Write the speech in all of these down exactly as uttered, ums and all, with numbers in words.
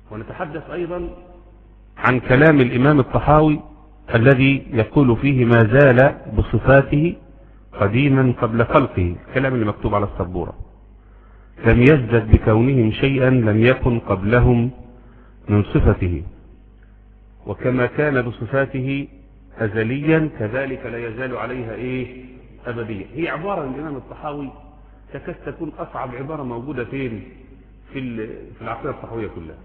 ونتحدث أيضا عن كلام الإمام الطحاوي الذي يقول فيه ما زال بصفاته قديما قبل خلقه، الكلام اللي مكتوب على السبورة: لم يزدد بكونهم شيئا لم يكن قبلهم من صفته، وكما كان بصفاته أزليا كذلك لا يزال عليها إيه أبديا. هي عبارة الإمام الطحاوي تكاد تكون أصعب عبارة موجودة فين في في العقيدة الطحاوية كلها.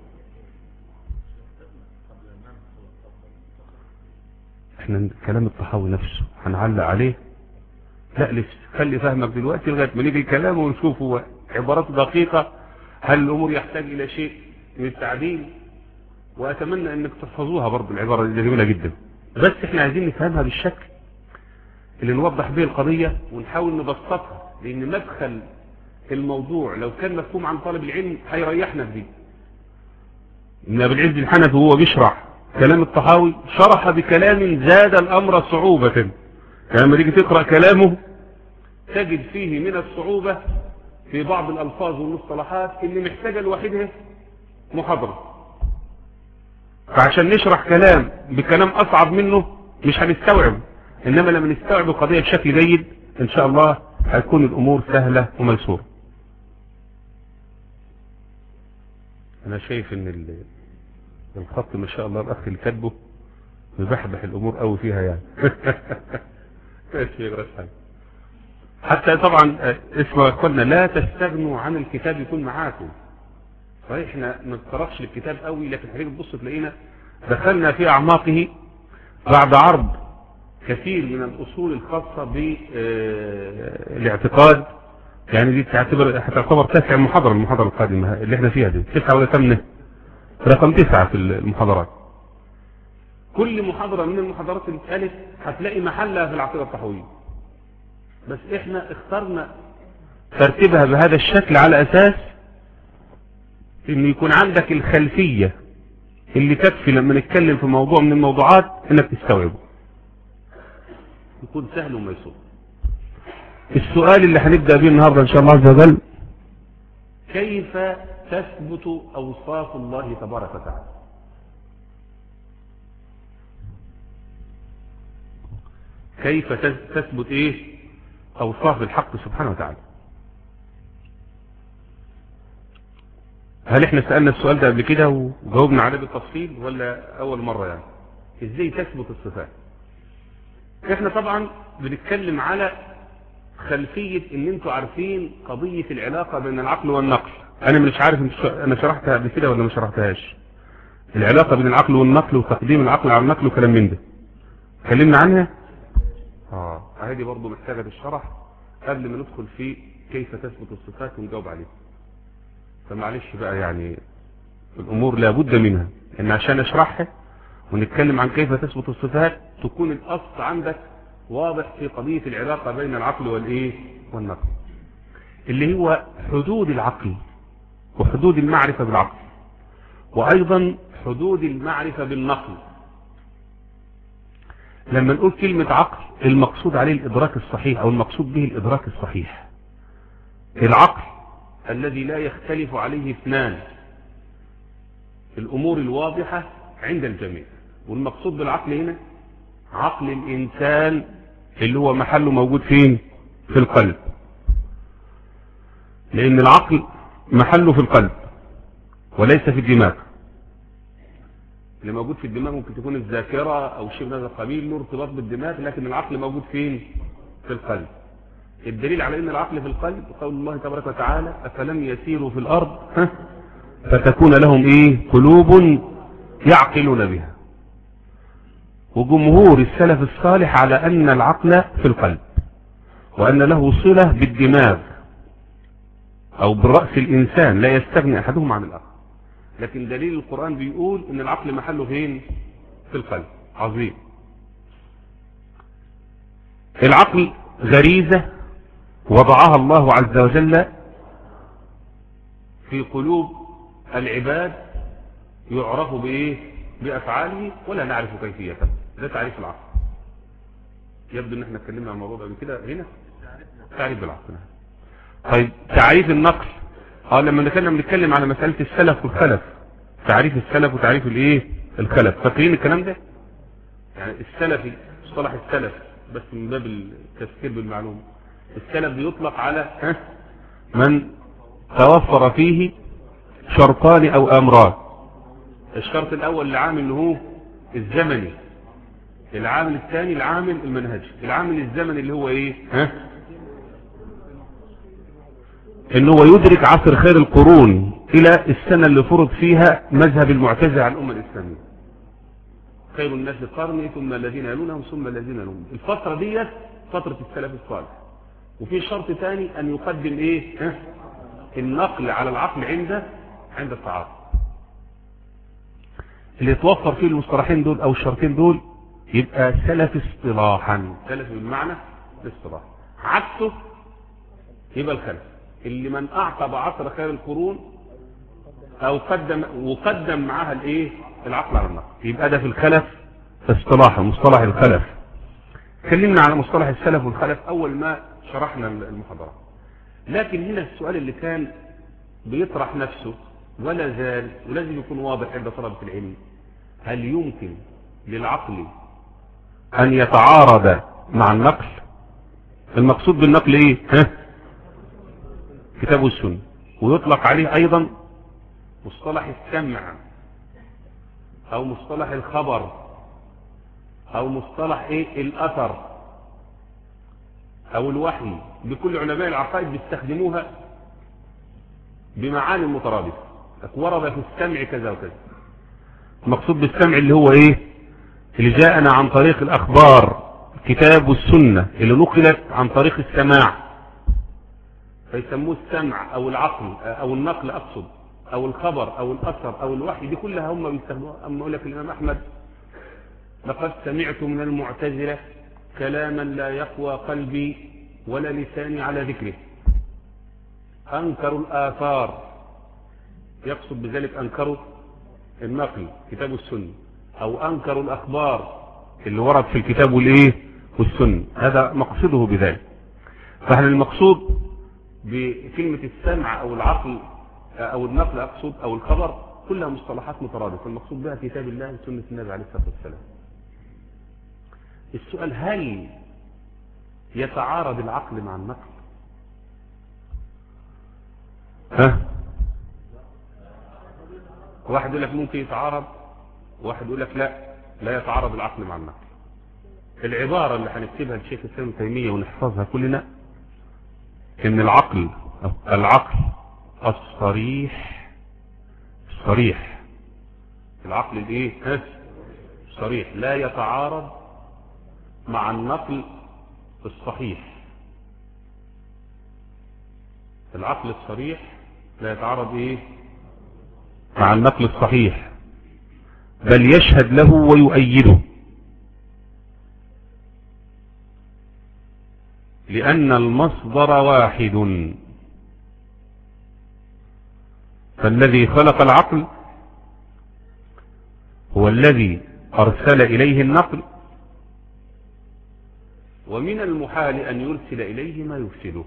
احنا كلام الطحاوي نفسه هنعلق عليه؟ لا لسه، خلي فهمك دلوقتي لغايه ما نيجي الكلام ونشوف هو عبارات دقيقه، هل الامور يحتاج الى شيء من التعديل؟ واتمنى انك تحفظوها برضه، العباره دي جميله جدا، بس احنا عايزين نفهمها بالشكل اللي نوضح به القضيه ونحاول نبسطها، لان مدخل الموضوع لو كان مفهوم عن طالب العلم هيريحنا في دي. ابن ابي العز الحنفي وهو بيشرح كلام الطحاوي شرح بكلام زاد الامر صعوبة، يعني لما تيجي تقرأ كلامه تجد فيه من الصعوبة في بعض الالفاظ والمصطلحات اللي محتاجة لوحدها محاضرة. فعشان نشرح كلام بكلام اصعب منه مش هنستوعب، انما لما نستوعب القضية بشكل جيد ان شاء الله هتكون الامور سهلة وميسورة. انا شايف ان الخط ما شاء الله الاخ اللي كاتبه بيبحبح الامور قوي فيها يعني. حتى طبعا اسمعوا يا اخوانا، لا تستغنوا عن الكتاب يكون معاكم. صحيح احنا ما نتطرقش للكتاب قوي، لكن حضرتك تبص تلاقينا دخلنا في اعماقه بعد عرض كثير من الاصول الخاصه بالاعتقاد. يعني دي تعتبر هتعتبر تسع محاضره المحاضره القادمه اللي احنا فيها دي، تسعه ولا ثمانيه؟ رقم تسعة في المحاضرات. كل محاضرة من المحاضرات اللي اتقالت هتلاقي محلها في العقيدة الطحاوية، بس احنا اخترنا ترتيبها بهذا الشكل على اساس ان يكون عندك الخلفية اللي تكفي لما نتكلم في موضوع من الموضوعات انك تستوعبه، يكون سهل وميسور. السؤال اللي هنبدأ به النهاردة ان شاء الله عز وجل: كيف تثبت أوصاف الله تبارك وتعالى؟ كيف تثبت ايه أوصاف الحق سبحانه وتعالى؟ هل احنا سألنا السؤال ده قبل كده وجاوبنا عليه بالتفصيل ولا أول مرة؟ يعني ازاي تثبت الصفات؟ احنا طبعا بنتكلم على خلفية ان انتوا عارفين قضية العلاقة بين العقل والنقل. انا مش عارف انا شرحتها قبل كده ولا ما شرحتهاش، العلاقة بين العقل والنقل وتقديم العقل على النقل وكلام من ده، اتكلمنا عنها. اه هذه برضه محتاجة الشرح قبل ما ندخل في كيف تثبت الصفات ونجاوب عليها. فمعلش بقى يعني الامور لابد منها ان عشان اشرحها ونتكلم عن كيف تثبت الصفات تكون الاصل عندك واضح في قضية العلاقة بين العقل والايه والنقل، اللي هو حدود العقل وحدود المعرفة بالعقل، وايضا حدود المعرفة بالنقل. لما نقول كلمة عقل المقصود عليه الادراك الصحيح او المقصود به الادراك الصحيح، العقل الذي لا يختلف عليه اثنان، الامور الواضحة عند الجميع. والمقصود بالعقل هنا عقل الانسان اللي هو محله موجود فين؟ في القلب، لان العقل محله في القلب وليس في الدماغ. اللي موجود في الدماغ ممكن تكون الذاكرة او شيء من هذا القبيل له ارتباط بالدماغ، لكن العقل موجود فين؟ في القلب. الدليل على ان العقل في القلب قول الله تبارك وتعالى: افلم يسيروا في الارض فتكون لهم ايه؟ قلوب يعقلون بها. وجمهور السلف الصالح على ان العقل في القلب وان له صلة بالدماغ او بالرأس الانسان، لا يستغني احدهم عن الاخر. لكن دليل القرآن بيقول ان العقل محله فين؟ في القلب. عظيم. العقل غريزة وضعها الله عز وجل في قلوب العباد، يعرف بايه؟ بافعاله ولا نعرف كيفيته. ده تعريف العقل. يبدو ان احنا اتكلمنا عن الموضوع ده قبل كده هنا. تعريف بالعقل. طيب تعريف النقل، اه لما كنا بنتكلم على مسألة السلف والخلف تعريف السلف وتعريف الايه الخلف. فاكرين الكلام ده؟ يعني السلفي، مصطلح السلف بس من باب التفكير بالمعلومة، السلف بيطلق على من توفر فيه شرطان او امران. الشرط الاول العامل اللي هو الزمني، العامل الثاني العامل المنهجي. العامل الزمني اللي هو ايه؟ ها؟ ان هو يدرك عصر خير القرون الى السنة اللي فرض فيها مذهب المعتزلة على الامة الاسلامية. خير الناس قرني ثم الذين يلونهم ثم الذين يلونهم. الفترة ديت فترة السلف الصالح. وفي شرط ثاني ان يقدم ايه؟ ها؟ النقل على العقل عند عند التعارض. اللي يتوفر فيه المصطلحين دول او الشرطين دول يبقى سلف اصطلاحا، سلف بالمعنى الاصطلاح. عكسه يبقى الخلف، اللي من اعقب عصر خير القرون او قدم وقدم معاها الايه؟ العقل على النقل. يبقى ده في الخلف اصطلاحا، مصطلح الخلف. اتكلمنا على مصطلح السلف والخلف اول ما شرحنا المحاضرة. لكن هنا السؤال اللي كان بيطرح نفسه ولا زال ولازم يكون واضح عند طلبة العلم، هل يمكن للعقل ان يتعارض مع النقل؟ المقصود بالنقل ايه؟ ها؟ كتاب والسنة. ويطلق عليه ايضا مصطلح السمع او مصطلح الخبر او مصطلح ايه؟ الاثر او الوحي. بكل علماء العقائد بيستخدموها بمعاني مترادفة. ورد في السمع كذا وكذا. المقصود بالسمع اللي هو ايه؟ اللي جاءنا عن طريق الاخبار، الكتاب والسنة اللي نقلت عن طريق السماع، فيسموه السمع او العقل او النقل اقصد، او الخبر او الاثر او الوحي. دي كلها هم بيستخدموها. اما اقول لك الامام احمد لقد سمعت من المعتزلة كلاما لا يقوى قلبي ولا لساني على ذكره، انكروا الاثار، يقصد بذلك انكروا النقل كتاب والسنة، او انكروا الاخبار اللي ورد في الكتاب والايه والسنة. هذا مقصده بذلك. فهل المقصود بكلمة السمع او العقل او النقل اقصد او الخبر كلها مصطلحات مترادفة. المقصود بها كتاب الله وسنة النبي عليه الصلاة والسلام. السؤال هل يتعارض العقل مع النقل؟ ها؟ واحد يقول لك ممكن يتعارض، واحد يقول لك لا لا يتعارض العقل مع النقل. العبارة اللي هنكتبها للشيخ الإسلام ابن تيمية ونحفظها كلنا ان العقل العقل الصريح الصريح العقل الايه؟ الصريح لا يتعارض مع النقل الصحيح. العقل الصريح لا يتعارض ايه؟ مع النقل الصحيح، بل يشهد له ويؤيده، لأن المصدر واحد. فالذي خلق العقل هو الذي أرسل إليه النقل، ومن المحال أن يرسل إليه ما يفسده.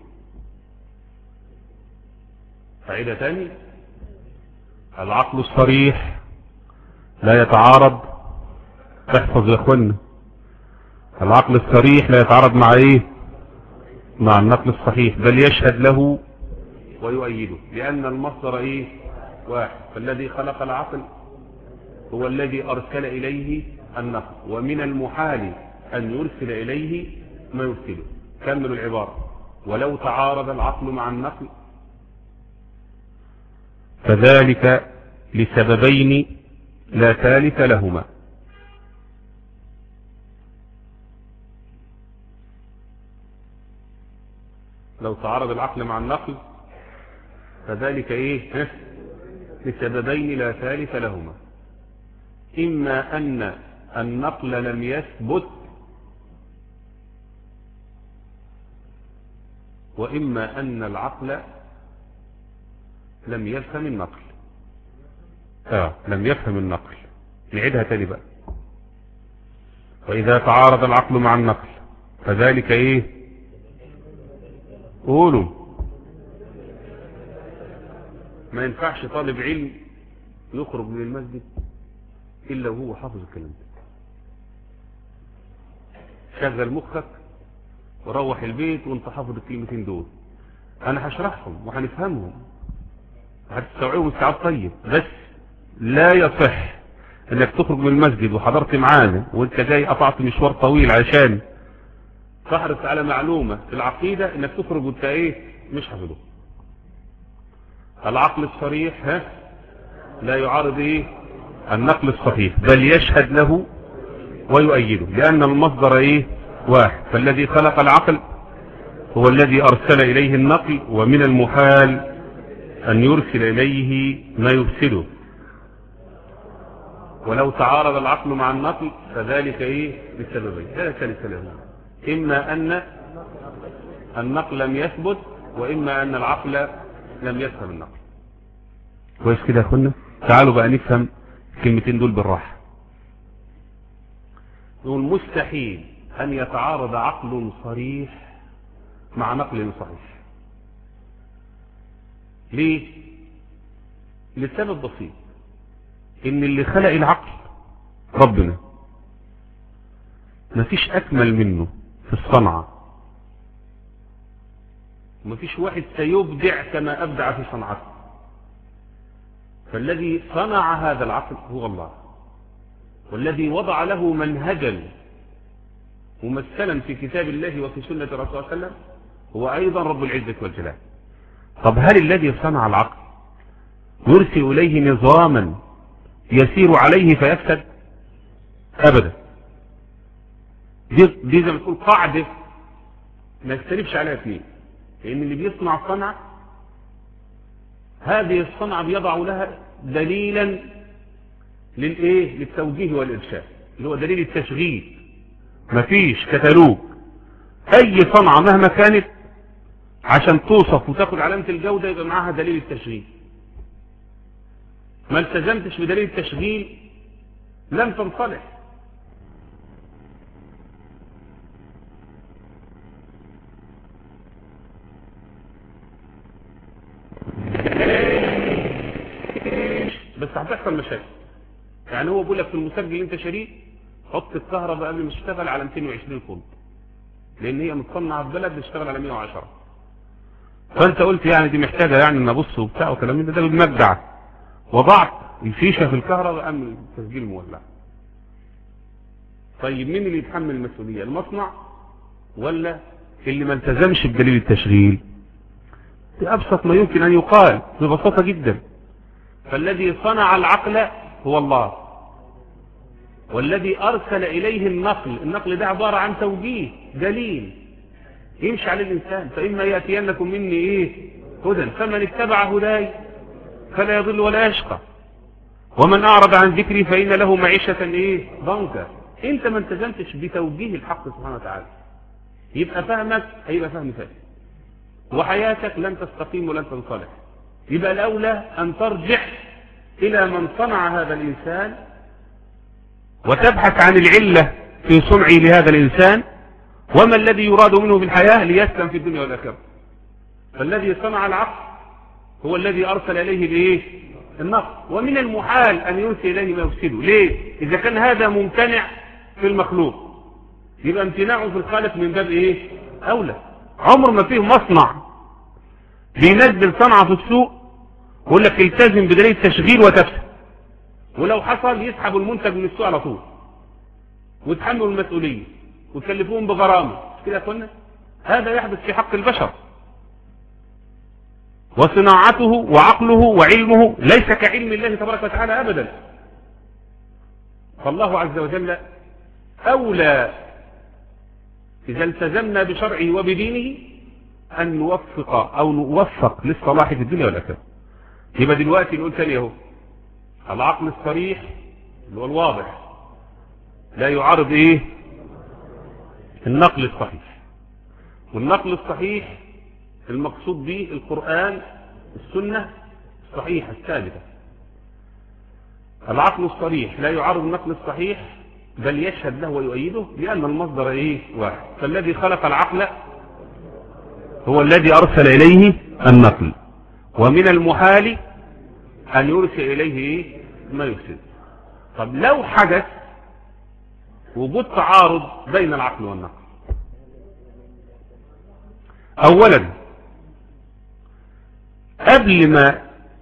فعيدة ثانية، العقل الصريح لا يتعارض، احفظ يا اخوانا، العقل الصريح لا يتعارض مع ايه؟ مع النقل الصحيح، بل يشهد له ويؤيده، لأن المصدر ايه؟ واحد. فالذي خلق العقل هو الذي أرسل إليه النقل، ومن المحال أن يرسل إليه ما يرسله. كملوا العبارة: ولو تعارض العقل مع النقل فذلك لسببين لا ثالث لهما. لو تعارض العقل مع النقل فذلك ايه؟ لسببين لا ثالث لهما. اما ان النقل لم يثبت، واما ان العقل لم يفهم النقل. اه لم يفهم النقل. نعيدها تاني بقى: واذا تعارض العقل مع النقل فذلك ايه؟ قولوا. ما ينفعش طالب علم يخرج من المسجد إلا وهو حافظ الكلام ده. شغل مخك وروح البيت وانت حافظ الكلمتين دول. انا هشرحهم وهنفهمهم هتستوعبهم استيعاب طيب، بس لا يصح انك تخرج من المسجد وحضرت معانا وانت جاي قطعت مشوار طويل عشان تحرص على معلومة في العقيدة انك تخرج وانت ايه مش حافظه. العقل الصريح ها لا يعارض ايه النقل الصحيح، بل يشهد له ويؤيده، لأن المصدر ايه واحد. فالذي خلق العقل هو الذي أرسل إليه النقل، ومن المحال أن يرسل إليه ما يفسده. ولو تعارض العقل مع النقل فذلك ايه لسببين، ذلك لسببين: إما أن النقل لم يثبت، وإما أن العقل لم يفهم النقل. كويس كده يا أخوانا؟ تعالوا بقى نفهم الكلمتين دول بالراحة. نقول مستحيل أن يتعارض عقل صريح مع نقل صحيح. ليه؟ لسبب بسيط: إن اللي خلق العقل ربنا، مفيش أكمل منه في الصنعة، مفيش واحد سيبدع كما أبدع في صنعته. فالذي صنع هذا العقل هو الله، والذي وضع له منهجا ممثلا في كتاب الله وفي سنة الرسول صلى الله عليه وسلم هو أيضا رب العزة والجلال. طب هل الذي صنع العقل يرسل إليه نظاما يسير عليه فيفسد؟ أبدا. دي, دي زي ما تقول قاعدة ما يختلفش عليها اثنين، لأن اللي بيصنع صنعة هذه الصنعة بيضع لها دليلا للإيه؟ للتوجيه والإرشاد، اللي هو دليل التشغيل. مفيش كتالوج أي صنعة مهما كانت عشان توصف وتاخد علامة الجودة يبقى معاها دليل التشغيل. ما التزمتش بدليل التشغيل لم تنصلح. بس هتحصل مشاكل. يعني هو بيقول لك في المسجل اللي انت شاريه حط الكهرباء قبل ما تشتغل على مئتين وعشرين فولت، لان هي متصنعه في بلد بتشتغل على مئة وعشرة. فانت قلت يعني دي محتاجه يعني ان ابص وبتاع وكلام من ده، ده بالمجدع وضعت الفيشه في الكهرباء قام التسجيل مولع. طيب مين اللي يتحمل المسؤوليه؟ المصنع ولا اللي ما التزمش بدليل التشغيل؟ دي ابسط ما يمكن ان يقال ببساطه جدا. فالذي صنع العقل هو الله، والذي أرسل إليه النقل، النقل ده عبارة عن توجيه دليل يمشي عليه الإنسان. فإما يأتينكم مني إيه هدى فمن اتبع هداي فلا يضل ولا يشقى، ومن أعرض عن ذكري فإن له معيشة إيه ضنكا. أنت ما التزمتش بتوجيه الحق سبحانه وتعالى، يبقى فهمك هيبقى فهم فاسد، وحياتك لن تستقيم ولن تنصلح. يبقى الأولى أن ترجع إلى من صنع هذا الإنسان وتبحث عن العلة في صنعه لهذا الإنسان، وما الذي يراد منه في الحياة ليسلم في الدنيا والآخرة. فالذي صنع العقل هو الذي أرسل إليه الإيه؟ النقل، ومن المحال أن يرسل إليه ما يفسده. ليه؟ إذا كان هذا ممتنع في المخلوق يبقى امتناعه في الخالق من باب إيه؟ أولى. عمر ما فيه مصنع بينزل صنعة في السوق ويقول لك التزم بدليل التشغيل وتفسد، ولو حصل يسحبوا المنتج من السوق على طول ويتحملوا المسؤولية ويكلفوهم بغرامة. كده يا اخوانا هذا يحدث في حق البشر، وصناعته وعقله وعلمه ليس كعلم الله تبارك وتعالى أبدا. فالله عز وجل أولى إذا التزمنا بشرعه وبدينه أن نوفق أو نوفق للصلاح في الدنيا والآخرة. يبقى دلوقتي نقول تاني اهو: العقل الصريح اللي هو الواضح لا يعارض ايه؟ النقل الصحيح. والنقل الصحيح المقصود به القرآن السنة الصحيحة الثابتة. العقل الصريح لا يعارض النقل الصحيح بل يشهد له ويؤيده، لأن المصدر ايه؟ واحد. فالذي خلق العقل هو الذي أرسل إليه النقل، ومن المحال أن يرسل إليه إيه؟ ما يفسد. طب لو حدث وجود تعارض بين العقل والنقل، اولا قبل ما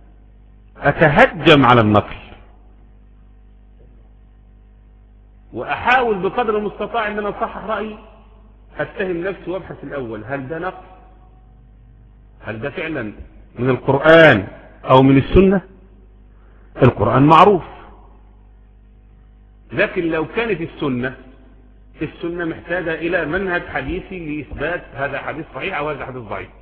اتهجم على النقل واحاول بقدر المستطاع ان انا اصحح رايي، اتهم نفسي وابحث الاول هل ده نقل، هل ده فعلا من القرآن او من السنة. القرآن معروف، لكن لو كانت السنة السنة محتاجة الى منهج حديثي لاثبات هذا حديث صحيح او هذا حديث ضعيف.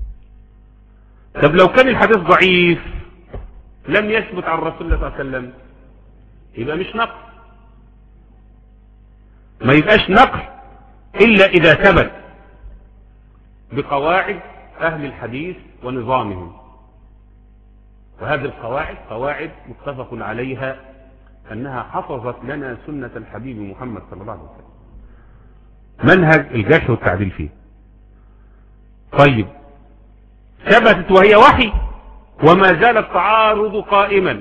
طب لو كان الحديث ضعيف لم يثبت عن رسول الله صلى الله عليه وسلم، يبقى مش نقل. ما يبقاش نقل الا اذا ثبت بقواعد اهل الحديث ونظامهم، وهذه القواعد قواعد متفق عليها انها حفظت لنا سنة الحبيب محمد صلى الله عليه وسلم، منهج الجرح والتعديل فيه. طيب ثبتت وهي وحي وما زال التعارض قائما،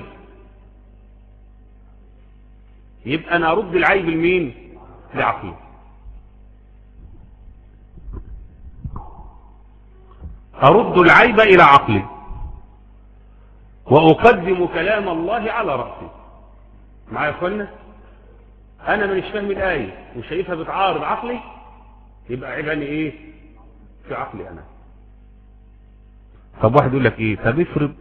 يبقى انا ارد العيب لمين؟ لعقله. ارد العيب الى عقلي واقدم كلام الله على رأسي. معايا يا اخوانا؟ انا مش فاهم الايه وشايفها بتعارض عقلي، يبقى عيبني ايه؟ في عقلي انا. طب واحد يقول لك ايه؟ طب افرض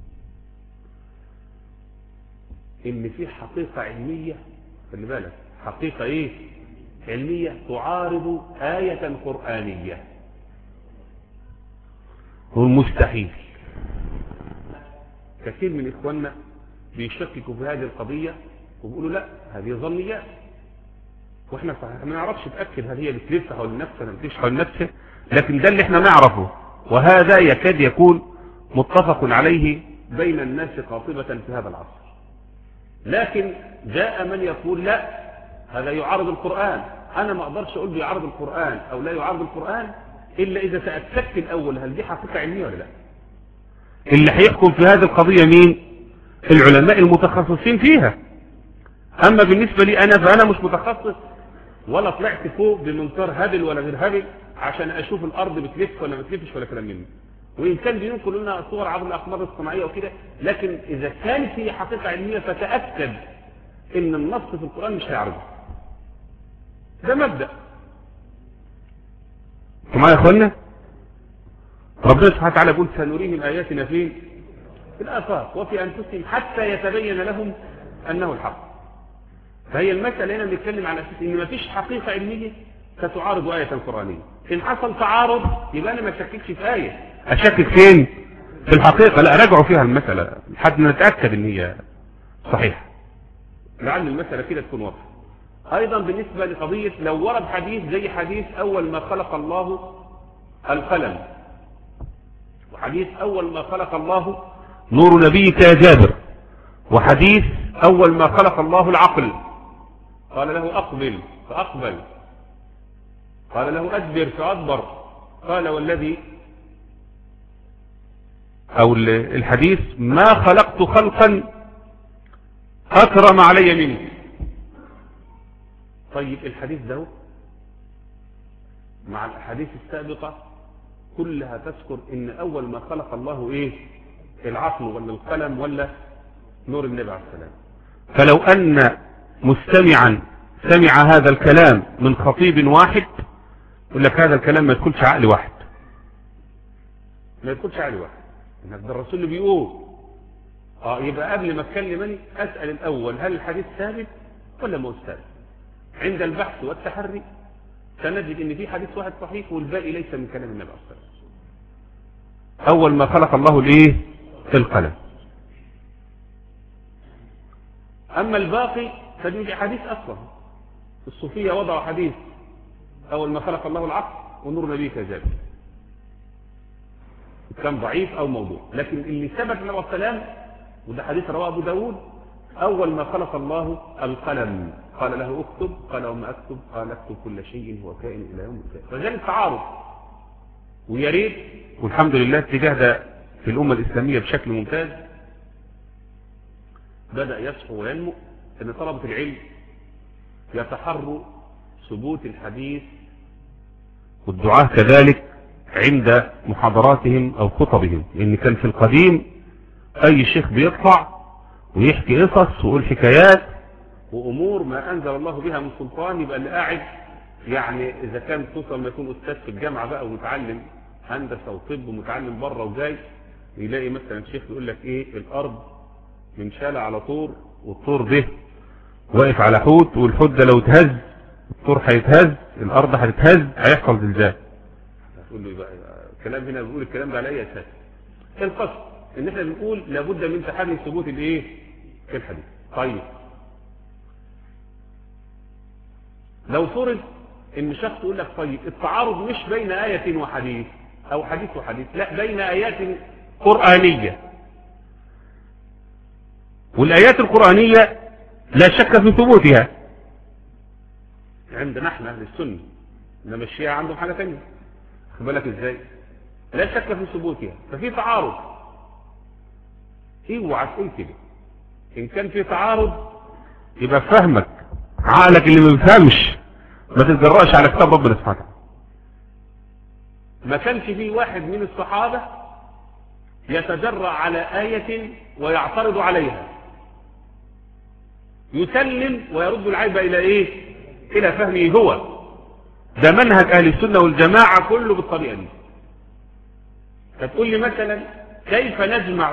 ان في حقيقة علمية، خلي بالك، حقيقة ايه؟ علمية تعارض آية قرآنية. هو المستحيل. كثير من اخواننا بيشككوا في هذه القضية وبيقولوا لا هذه ظنيات، واحنا صحيح ما نعرفش نتاكد هل هي بتلف حول نفسها ولا بتلف حول نفسها، لكن ده اللي احنا نعرفه، وهذا يكاد يكون متفق عليه بين الناس قاطبة في هذا العصر. لكن جاء من يقول لا هذا يعارض القرآن. انا ما اقدرش اقول بيعارض القرآن او لا يعارض القرآن الا اذا تاكدت الاول هل دي حقيقة علمية ولا لا. اللي هيحكم في هذه القضية مين؟ العلماء المتخصصين فيها. اما بالنسبة لي انا فانا مش متخصص ولا طلعت فوق بمنظار هبل ولا غير هبل عشان اشوف الارض بتلف ولا ما بتلفش ولا كلام منه. وان كان بينقلوا لنا صور عبر الاقمار الصناعيه وكده، لكن اذا كانت هي حقيقه علميه فتاكد ان النص في القران مش هيعرضه. ده مبدا. انتوا معايا يا اخوانا؟ ربنا سبحانه وتعالى يقول سنريهم اياتنا فين؟ في الافاق وفي انفسهم حتى يتبين لهم انه الحق. فهي المسألة هنا بنتكلم على أساس إن مفيش حقيقة علمية ستعارض آية قرآنية. إن حصل تعارض يبقى أنا ما أشككش في آية، أشكك فين؟ في الحقيقة. لا أراجعوا فيها المسألة لحد ما نتأكد إن هي صحيحة، لعل المسألة كده تكون واضحة. أيضا بالنسبة لقضية لو ورد حديث زي حديث أول ما خلق الله القلم، وحديث أول ما خلق الله نور نبيك يا جابر، وحديث أول ما خلق الله العقل قال له أقبل فأقبل، قال له أدبر فأدبر، قال والذي أو الحديث ما خلقت خلقا أكرم علي منه. طيب الحديث ده مع الأحاديث السابقة كلها تذكر إن أول ما خلق الله إيه؟ العقل ولا القلم ولا نور النبي عليه السلام. فلو أن مستمعا سمع هذا الكلام من خطيب واحد يقول لك هذا الكلام ما يدخلش عقل واحد، ما يدخلش عقل واحد، انك ده الرسول اللي بيقول. اه يبقى قبل ما اتكلم اسال الاول هل الحديث ثابت ولا مو ثابت. عند البحث والتحري سنجد ان في حديث واحد صحيح والباقي ليس من كلام النبي عليه الصلاه والسلام. اول ما خلق الله الايه؟ القلم. اما الباقي فدي حديث اصلا. الصوفيه وضعوا حديث اول ما خلق الله العقل ونور نبيك جابر، كان ضعيف او موضوع، لكن اللي ثبت النبي عليه السلام وده حديث رواه ابو داود اول ما خلق الله القلم قال له اكتب، قال وما اكتب؟ قال اكتب كل شيء هو كائن الى يوم القيامه. فجاء التعارض، ويا ريت والحمد لله اتجاه ده في الامه الاسلاميه بشكل ممتاز. بدأ يصحو وينمو ان طلبة العلم يتحروا ثبوت الحديث، والدعاة كذلك عند محاضراتهم او خطبهم. ان كان في القديم اي شيخ بيطلع ويحكي قصص ويقول حكايات وامور ما انزل الله بها من سلطان، يبقى اللي قاعد يعني اذا كان خصوصا ما يكون استاذ في الجامعه بقى ومتعلم هندسه وطب ومتعلم بره وجاي، يلاقي مثلا شيخ يقول لك ايه الارض من شالة على طور، والطور ده واقف على حوت، والحوت ده لو اتهز الطور هيتهز، الارض هتتهز، هيحصل زلزال. هتقول له يبقى الكلام هنا بيقول الكلام ده على اي اساس؟ القصد ان احنا بنقول لابد من تحري ثبوت الايه في الحديث. طيب لو فرض ان شخص يقول لك طيب التعارض مش بين آية وحديث او حديث وحديث، لا بين آيات قرآنية، والآيات القرآنية لا شك في ثبوتها عندنا احنا اهل السنة، انما الشيعة عندهم حاجة ثانيه. خد بالك ازاي؟ لا شك في ثبوتها، ففي تعارض. اوعى تقول كده. ان كان في تعارض يبقى فهمك عقلك اللي ما بيفهمش ما تتجرأش على كتاب ربنا سبحانه وتعالى. ما كانش فيه واحد من الصحابة يتجرأ على آية ويعترض عليها، يسلم ويرد العيب الى ايه؟ الى فهمه هو. ده منهج اهل السنة والجماعة كله بالطريقة دي. فتقول لي مثلا كيف نجمع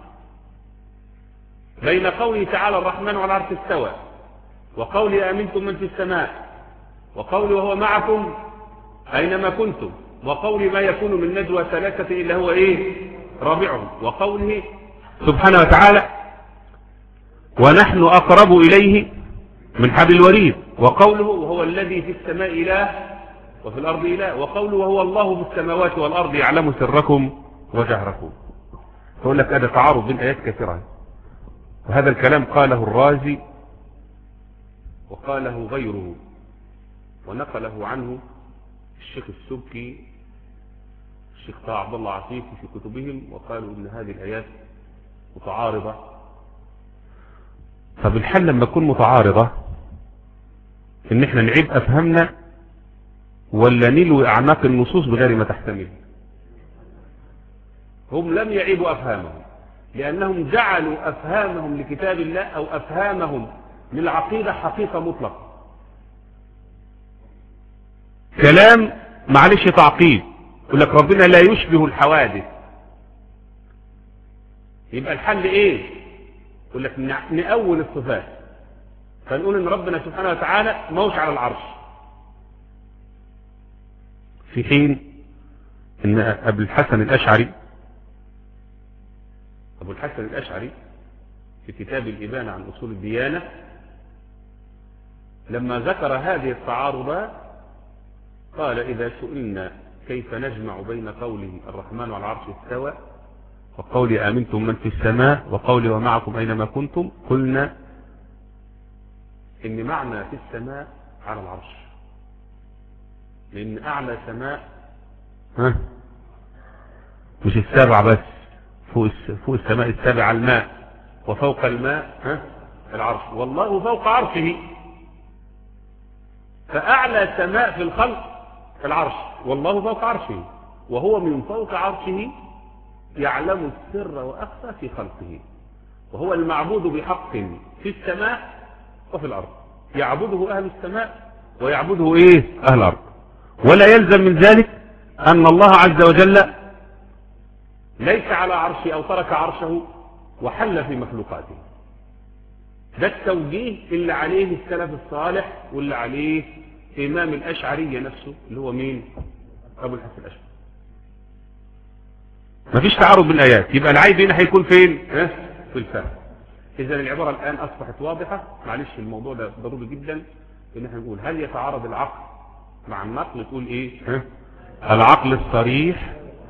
بين قوله تعالى الرحمن على العرش استوى، وقول آمنتم من في السماء، وقول وهو معكم أينما كنتم، وقول ما يكون من نجوى ثلاثة إلا هو إيه رابعهم، وقوله سبحانه وتعالى ونحن أقرب إليه من حبل الوريد، وقوله وهو الذي في السماء إله وفي الأرض إله، وقوله وهو الله في السماوات والأرض يعلم سركم وجهركم. فأقول لك هذا تعارض بين آيات كثيرة، وهذا الكلام قاله الرازي وقاله غيره، ونقله عنه الشيخ السبكي الشيخ طه عبد الله عفيفي في كتبهم، وقالوا ان هذه الايات متعارضه. طب الحل لما تكون متعارضه ان احنا نعيب افهامنا ولا نلوي اعناق النصوص بغير ما تحتمل؟ هم لم يعيبوا افهامهم، لانهم جعلوا افهامهم لكتاب الله او افهامهم للعقيده حقيقه مطلقه. كلام معلش تعقيد، يقول لك ربنا لا يشبه الحوادث، يبقى الحل ايه؟ يقول لك نأول الصفات، فنقول ان ربنا سبحانه وتعالى موش على العرش، في حين ان ابو الحسن الاشعري ابو الحسن الاشعري في كتاب الإبانة عن اصول الديانة لما ذكر هذه التعارضات قال إذا سئلنا كيف نجمع بين قوله الرحمن على العرش استوى وقول آمنتم من في السماء وقول ومعكم أينما كنتم، قلنا إن معنى في السماء على العرش، لأن أعلى سماء ها مش السابع بس، فوق فوق السماء السابع الماء، وفوق الماء ها العرش، والله فوق عرشه. فأعلى سماء في الخلق العرش، والله فوق عرشه، وهو من فوق عرشه يعلم السر وأخفى في خلقه، وهو المعبود بحق في السماء وفي الأرض، يعبده أهل السماء ويعبده إيه أهل الأرض. ولا يلزم من ذلك أن الله عز وجل ليس على عرشه أو ترك عرشه وحل في مخلوقاته. ده التوجيه اللي عليه السلف الصالح واللي عليه إمام الأشعرية نفسه اللي هو مين؟ أبو الحسن الأشعري. مفيش تعارض بالآيات، يبقى العيب هنا هيكون فين؟ اه؟ في الفهم. إذا العبارة الآن أصبحت واضحة. معلش الموضوع ده ضروري جدا إن احنا نقول هل يتعارض العقل مع النقل؟ تقول إيه؟ اه؟ العقل الصريح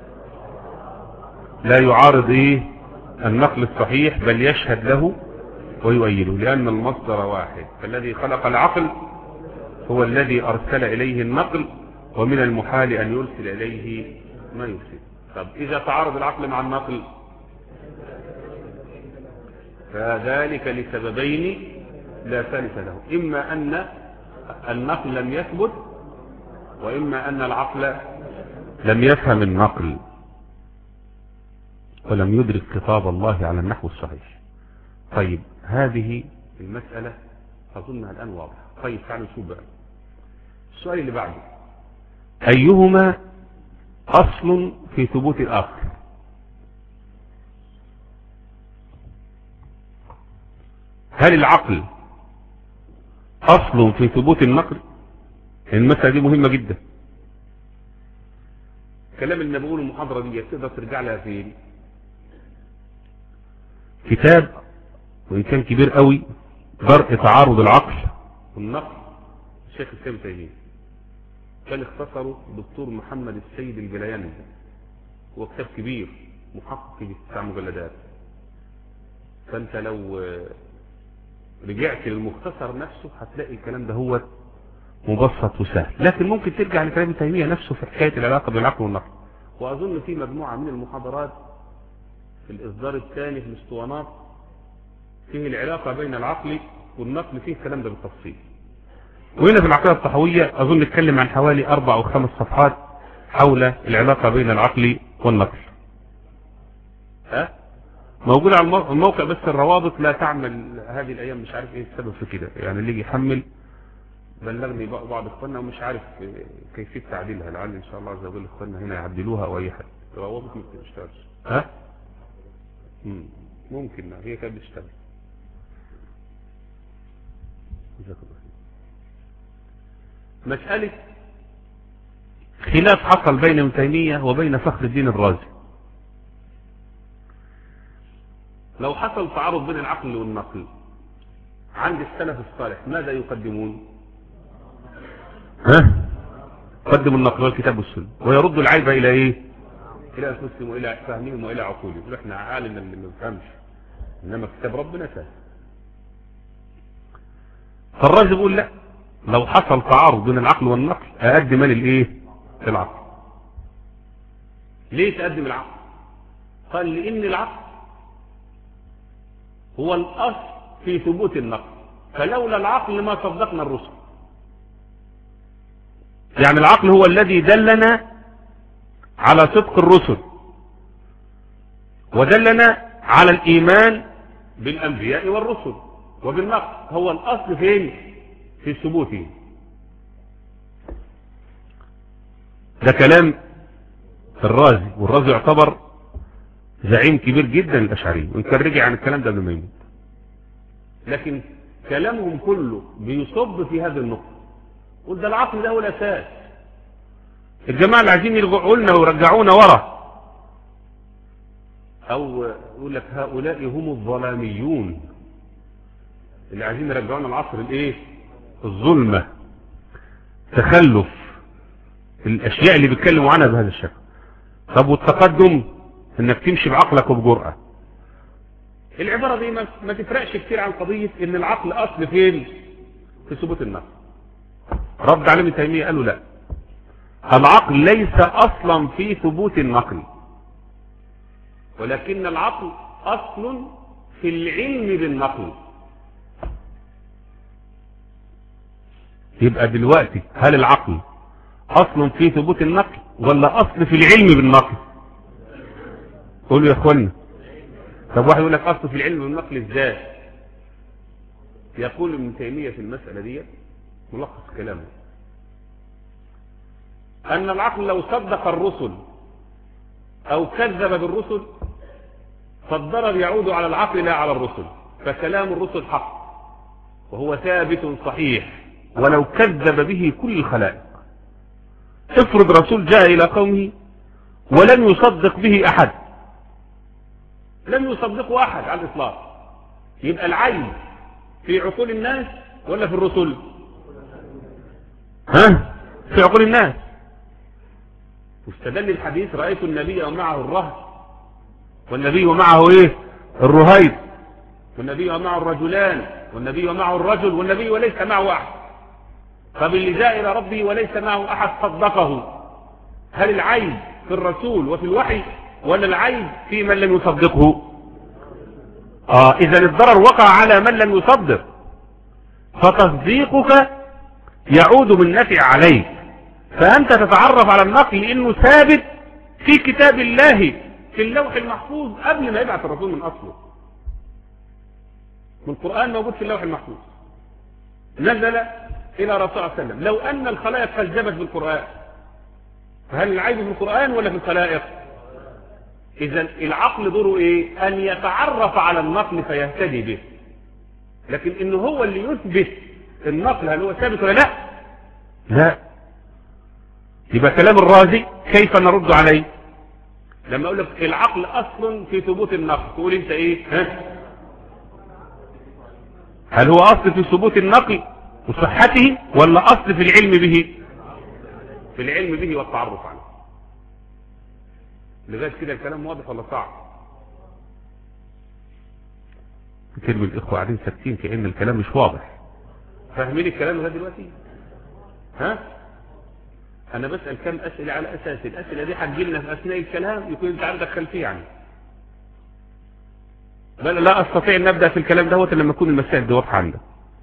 لا يعارض إيه؟ النقل الصحيح، بل يشهد له ويؤيده، لأن المصدر واحد، فالذي خلق العقل هو الذي أرسل إليه النقل، ومن المحال أن يرسل إليه ما يرسل. طب إذا تعارض العقل مع النقل فذلك لسببين لا ثالث له، إما أن النقل لم يثبت، وإما أن العقل لم يفهم النقل ولم يدرك خطاب الله على النحو الصحيح. طيب هذه المسألة أظنها الآن واضحة. طيب تعالوا نشوف بقى السؤال اللي بعده، أيهما أصل في ثبوت الآخر؟ هل العقل أصل في ثبوت النقل؟ المسألة دي مهمة جدا. كلام اللي بقوله المحاضرة دي تقدر ترجع لها في كتاب وإن كان كبير قوي، درء تعارض العقل والنقل، الشيخ الإسلام ابن تيمية، كان اختصره دكتور محمد السيد الجلياني. هو كتاب كبير محقق في تسع مجلدات، فانت لو رجعت للمختصر نفسه هتلاقي الكلام ده هو مبسط وسهل، لكن ممكن ترجع لكلام ابن تيمية نفسه في حكاية العلاقة بين العقل والنقل. وأظن في مجموعة من المحاضرات في الإصدار الثاني في الاسطوانات فيه العلاقة بين العقل والنقل، فيه الكلام ده بالتفصيل. وهنا في العقيدة الطحوية أظن نتكلم عن حوالي أربع أو خمس صفحات حول العلاقة بين العقل والنقل. ها موجود على الموقع، بس الروابط لا تعمل هذه الأيام، مش عارف إيه السبب في كده. يعني اللي يجي يحمل بلغني بعض إخواننا ومش عارف كيفية تعديلها، لعل إن شاء الله عز وجل إخواننا هنا يعدلوها أو أي حاجة. الروابط ما بتشتغلش. ها مم. ممكن هي كانت بتشتغل. جزاك الله خير. مسألة خلاف حصل بين ابن تيمية وبين فخر الدين الرازي. لو حصل تعارض بين العقل والنقل عند السلف الصالح ماذا يقدمون؟ ها قدموا النقل والكتاب والسنة، ويردوا العيب الى ايه؟ الى انفسهم والى فهمهم والى عقولهم. يقول احنا عالم اللي ما بنفهمش، انما كتاب ربنا سهل. فالرازي بيقول لا، لو حصل تعارض بين العقل والنقل اقدم الايه؟ العقل. ليه تقدم العقل؟ قال لان العقل هو الاصل في ثبوت النقل، فلولا العقل ما صدقنا الرسل. يعني العقل هو الذي دلنا على صدق الرسل، ودلنا على الايمان بالانبياء والرسل، وبالنقل هو الاصل فين؟ في ثبوته. ده كلام الرازي، والرازي يعتبر زعيم كبير جدا الاشعري، وان كان رجع عن الكلام ده قبل ما يموت، لكن كلامهم كله بيصب في هذه النقطه. قل ده العقل ده هو الاساس. الجماعه اللي عايزين يرجعوا لنا ويرجعونا ورا، او يقول لك هؤلاء هم الظلاميون اللي عايزين يرجعونا العصر الايه؟ الظلمه، تخلف الاشياء اللي بيتكلموا عنها بهذا الشكل. طب والتقدم انك تمشي بعقلك وبجرأة. العبارة دي ما تفرقش كتير عن قضية ان العقل اصل فين؟ في ثبوت النقل. رد عليه ابن تيمية قالوا لا، العقل ليس اصلا في ثبوت النقل، ولكن العقل اصل في العلم بالنقل. يبقى دلوقتي هل العقل اصل في ثبوت النقل ولا اصل في العلم بالنقل؟ قولوا يا اخوانا. طب واحد يقول لك اصل في العلم بالنقل ازاي؟ يقول ابن تيمية في المسألة دي ملخص كلامه ان العقل لو صدق الرسل او كذب بالرسل فالضرر يعود على العقل لا على الرسل، فكلام الرسل حق وهو ثابت صحيح ولو كذب به كل الخلائق. افرض رسول جاء الى قومه ولم يصدق به احد، لم يصدقه احد على الاطلاق، يبقى العيب في عقول الناس ولا في الرسل؟ ها في عقول الناس. واستدل الحديث رأيت النبي ومعه الرهط والنبي ومعه ايه؟ الرهيب، والنبي ومعه الرجلان والنبي ومعه الرجل والنبي وليس معه احد. طب اللي جاء الى ربه وليس معه احد صدقه، هل العيب في الرسول وفي الوحي ولا العيب في من لم يصدقه؟ اه اذا الضرر وقع على من لم يصدق، فتصديقك يعود بالنفع عليك، فانت تتعرف على النقل لانه ثابت في كتاب الله في اللوح المحفوظ قبل ما يبعث الرسول من اصله. والقرآن موجود في اللوح المحفوظ، نزل الى رسول الله صلى الله عليه وسلم. لو ان الخلائق كذبت بالقرآن، فهل العيب في القرآن ولا في الخلائق؟ اذا العقل دوره ايه؟ ان يتعرف على النقل فيهتدي به، لكن انه هو اللي يثبت النقل هل هو ثابت ولا لا؟ لا. يبقى كلام الرازي كيف نرد عليه؟ لما اقول لك العقل اصل في ثبوت النقل، تقول انت ايه؟ ها؟ هل هو اصل في ثبوت النقل وصحته ولا اصل في العلم به؟ في العلم به والتعرف عليه. لغايه كده الكلام واضح ولا صعب؟ كتير من الاخوه قاعدين ساكتين كأن الكلام مش واضح. فاهمين الكلام ده دلوقتي؟ ها؟ انا بسأل كم اسئله على اساس الاسئله دي هتجيلنا في اثناء الكلام يكون انت عندك خلفيه عنه. بل لا استطيع ان ابدا في الكلام دوت لما تكون المسائل دي واضحه عندك.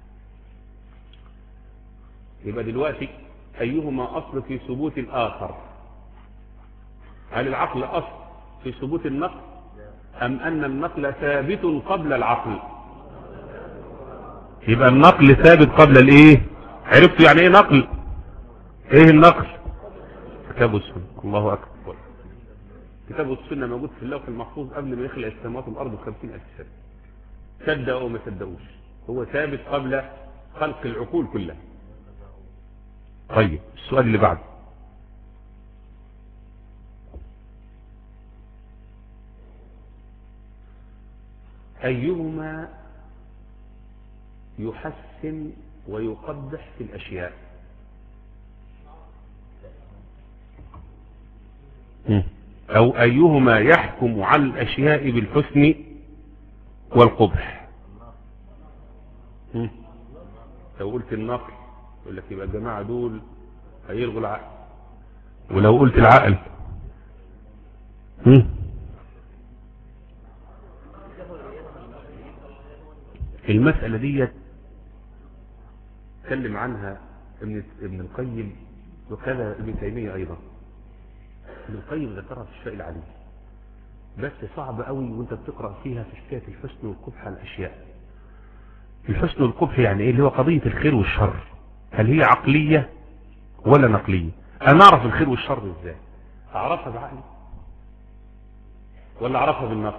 يبقى دلوقتي ايهما اصل في ثبوت الاخر؟ هل العقل اصل في ثبوت النقل ام ان النقل ثابت قبل العقل؟ يبقى النقل ثابت قبل الايه؟ عرفتوا يعني ايه نقل؟ ايه النقل؟ كتاب السنه. الله اكبر. كتاب السنه موجود في اللوح المحفوظ قبل ما يخلق السماوات والارض بخمسين الف سنه. صدقوا او ما صدقوش، هو ثابت قبل خلق العقول كلها. طيب السؤال اللي بعده، ايهما يحسن ويقبح في الاشياء؟ او ايهما يحكم على الاشياء بالحسن والقبح؟ لو قلت النقل يقول لك يبقى الجماعه دول هيلغوا العقل، ولو قلت العقل المسألة دي تكلم عنها ابن ابن القيم وكذا ابن تيمية ايضا. ابن القيم ذكرها في الشفاء العليل، بس صعب قوي وانت بتقرأ فيها في حكاية الحسن والقبح على الاشياء. الحسن والقبح يعني ايه؟ اللي هو قضية الخير والشر، هل هي عقلية ولا نقلية؟ انا اعرف الخير والشر ازاي؟ اعرفها بعقلي ولا اعرفها بالنقل؟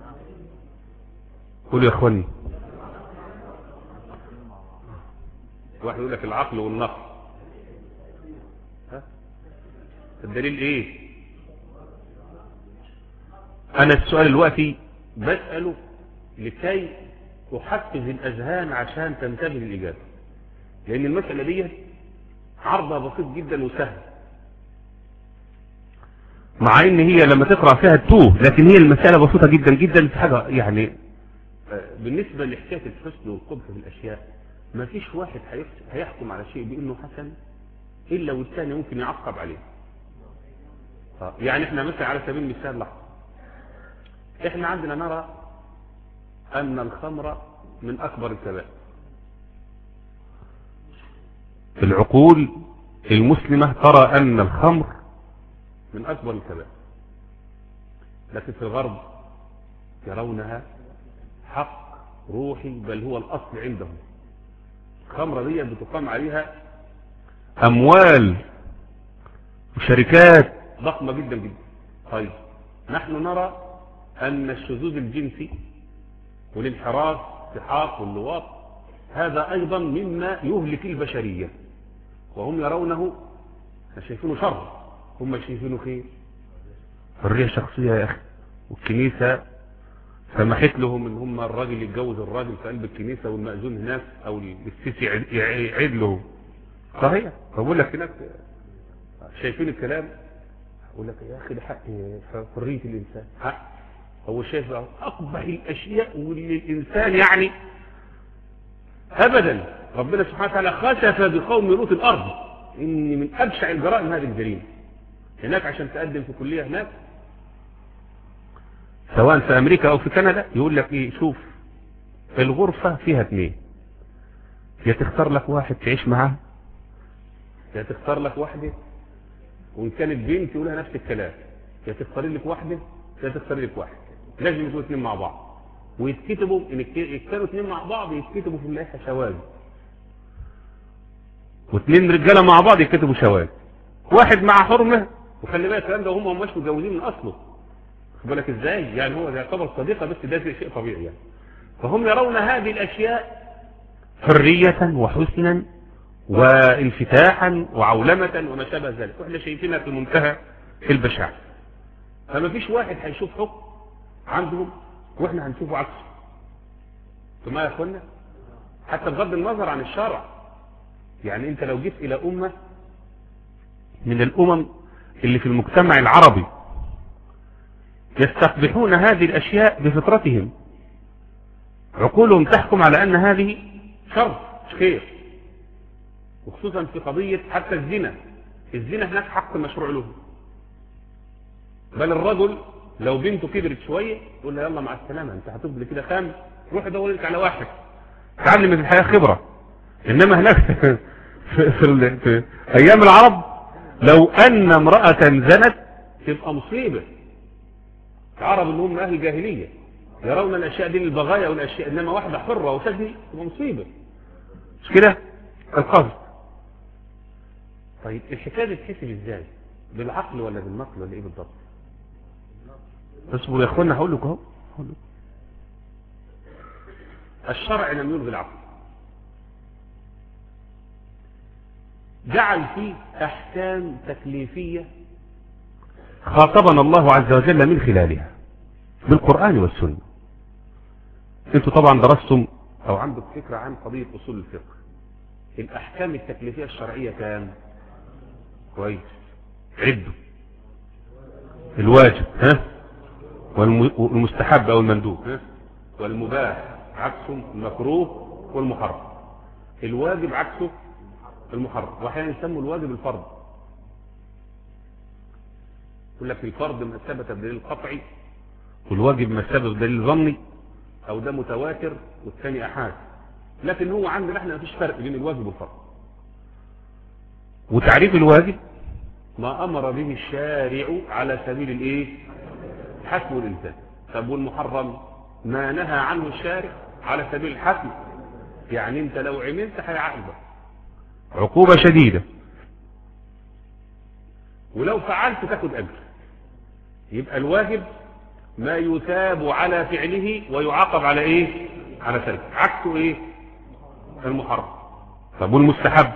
قولوا يا اخواني. واحد يقول لك العقل والنقل، ها الدليل ايه؟ انا السؤال دلوقتي بسأله لكي احفز الاذهان عشان تنتبه للاجابه، لان المسألة دي عرضها بسيط جدا وسهل، مع ان هي لما تقرأ فيها تتوه، لكن هي المسألة بسيطة جدا جدا في حاجة. يعني بالنسبة لحكاية الحسن والقبح في الاشياء، ما فيش واحد هيحكم على شيء بانه حسن الا والثاني ممكن يعقب عليه. يعني احنا مثلا على سبيل المثال لحظة، احنا عندنا نرى ان الخمر من اكبر الكبائر. العقول المسلمة ترى ان الخمر من اكبر الكبائر، لكن في الغرب يرونها حق روحي بل هو الاصل عندهم. الخمرة دي بتقام عليها اموال وشركات ضخمة جدا جدا. طيب نحن نرى ان الشذوذ الجنسي والانحراف السحاق واللواط هذا ايضا مما يهلك البشرية، وهم يرونه شايفينه شر، هم شايفينه خير. حرية شخصية يا اخي، والكنيسة سمحت لهم ان هم الراجل يتجوز الراجل في قلب الكنيسة والمأذون هناك او السيسي يعيد له. صحيح. فبقول لك هناك شايفين الكلام، اقول لك يا اخي ده حق حرية الانسان، حق. هو شايف اقبح الاشياء واللي الانسان يعني ابدا. ربنا سبحانه وتعالى خسف بقوم لوط الارض، ان من ابشع الجرائم هذه الجريمه. هناك عشان تقدم في كليه هناك سواء في امريكا او في كندا، يقول لك ايه، شوف الغرفة فيها اثنين، يا تختار لك واحد تعيش معاه، يا تختار لك واحدة، وان كانت بنت يقولها نفس الكلام، يا تختاري لك واحدة يا تختاري لك واحد، لازم يكونوا اثنين مع بعض، ويتكتبوا ان كانوا اثنين مع بعض يتكتبوا في اللائحة شواذ، واثنين رجاله مع بعض يتكتبوا شواذ، واحد مع حرمه، وخلي بالك الكلام ده وهم مش متجوزين من اصله، خد بالك ازاي، يعني هو يعتبر صديقه بس ده شيء طبيعي يعني. فهم يرون هذه الاشياء حريه وحسنا وانفتاحا وعولمه وما شابه ذلك، واحنا شايفينها في منتهى البشاعه. فما فيش واحد هيشوف حكم عندهم واحنا هنشوفه عكسه. ثم يا اخوانا حتى بغض النظر عن الشرع، يعني انت لو جيت الى امه من الامم اللي في المجتمع العربي يستقبحون هذه الاشياء بفطرتهم، عقولهم تحكم على ان هذه شر مش خير، وخصوصا في قضية حتى الزنا. الزنا هناك حق مشروع له، بل الرجل لو بنته كبرت شوية يقول لها يلا مع السلامة، انت هتفضل كده خام، روح دور لك على واحد تعلم في الحياة خبرة. انما هناك في, في, في ايام العرب لو ان امرأة زنت تبقى مصيبة. العرب اللي هم اهل الجاهلية يرون الاشياء دي للبغايا والاشياء، انما واحدة حرة وتزني تبقى مصيبة، مش كده القصد. طيب الحكاية دي تحسب ازاي، بالعقل ولا بالنقل ولا ايه بالضبط؟ اصبروا يا اخوانا هقول لكم اهو. الشرع لم يلغي العقل، جعل فيه احكام تكليفية خاطبنا الله عز وجل من خلالها بالقرآن والسنة. انتوا طبعا درستم او عندك فكرة عن قضية اصول الفقه. الاحكام التكليفية الشرعية كام؟ كويس، عدوا. الواجب ها، والمستحب او المندوب ها، والمباح عكسه المكروه والمحرم. الواجب عكسه المحرم، واحيانا يسموا الواجب الفرض. يقول لك الفرض ما ثبت بدليل قطعي، والواجب ما ثبت بدليل ظني، او ده متواتر والثاني احاد. لكن هو عندنا احنا مفيش فرق بين الواجب والفرض. وتعريف الواجب ما امر به الشارع على سبيل الايه، الحتم والالزام. طب والمحرم ما نهى عنه الشارع على سبيل الحتم، يعني انت لو عملت هيعاقبك عقوبة شديدة، ولو فعلت تاخد اجر. يبقى الواجب ما يثاب على فعله ويعاقب على ايه، على تركه. عكسه ايه، المحرم. طب والمستحب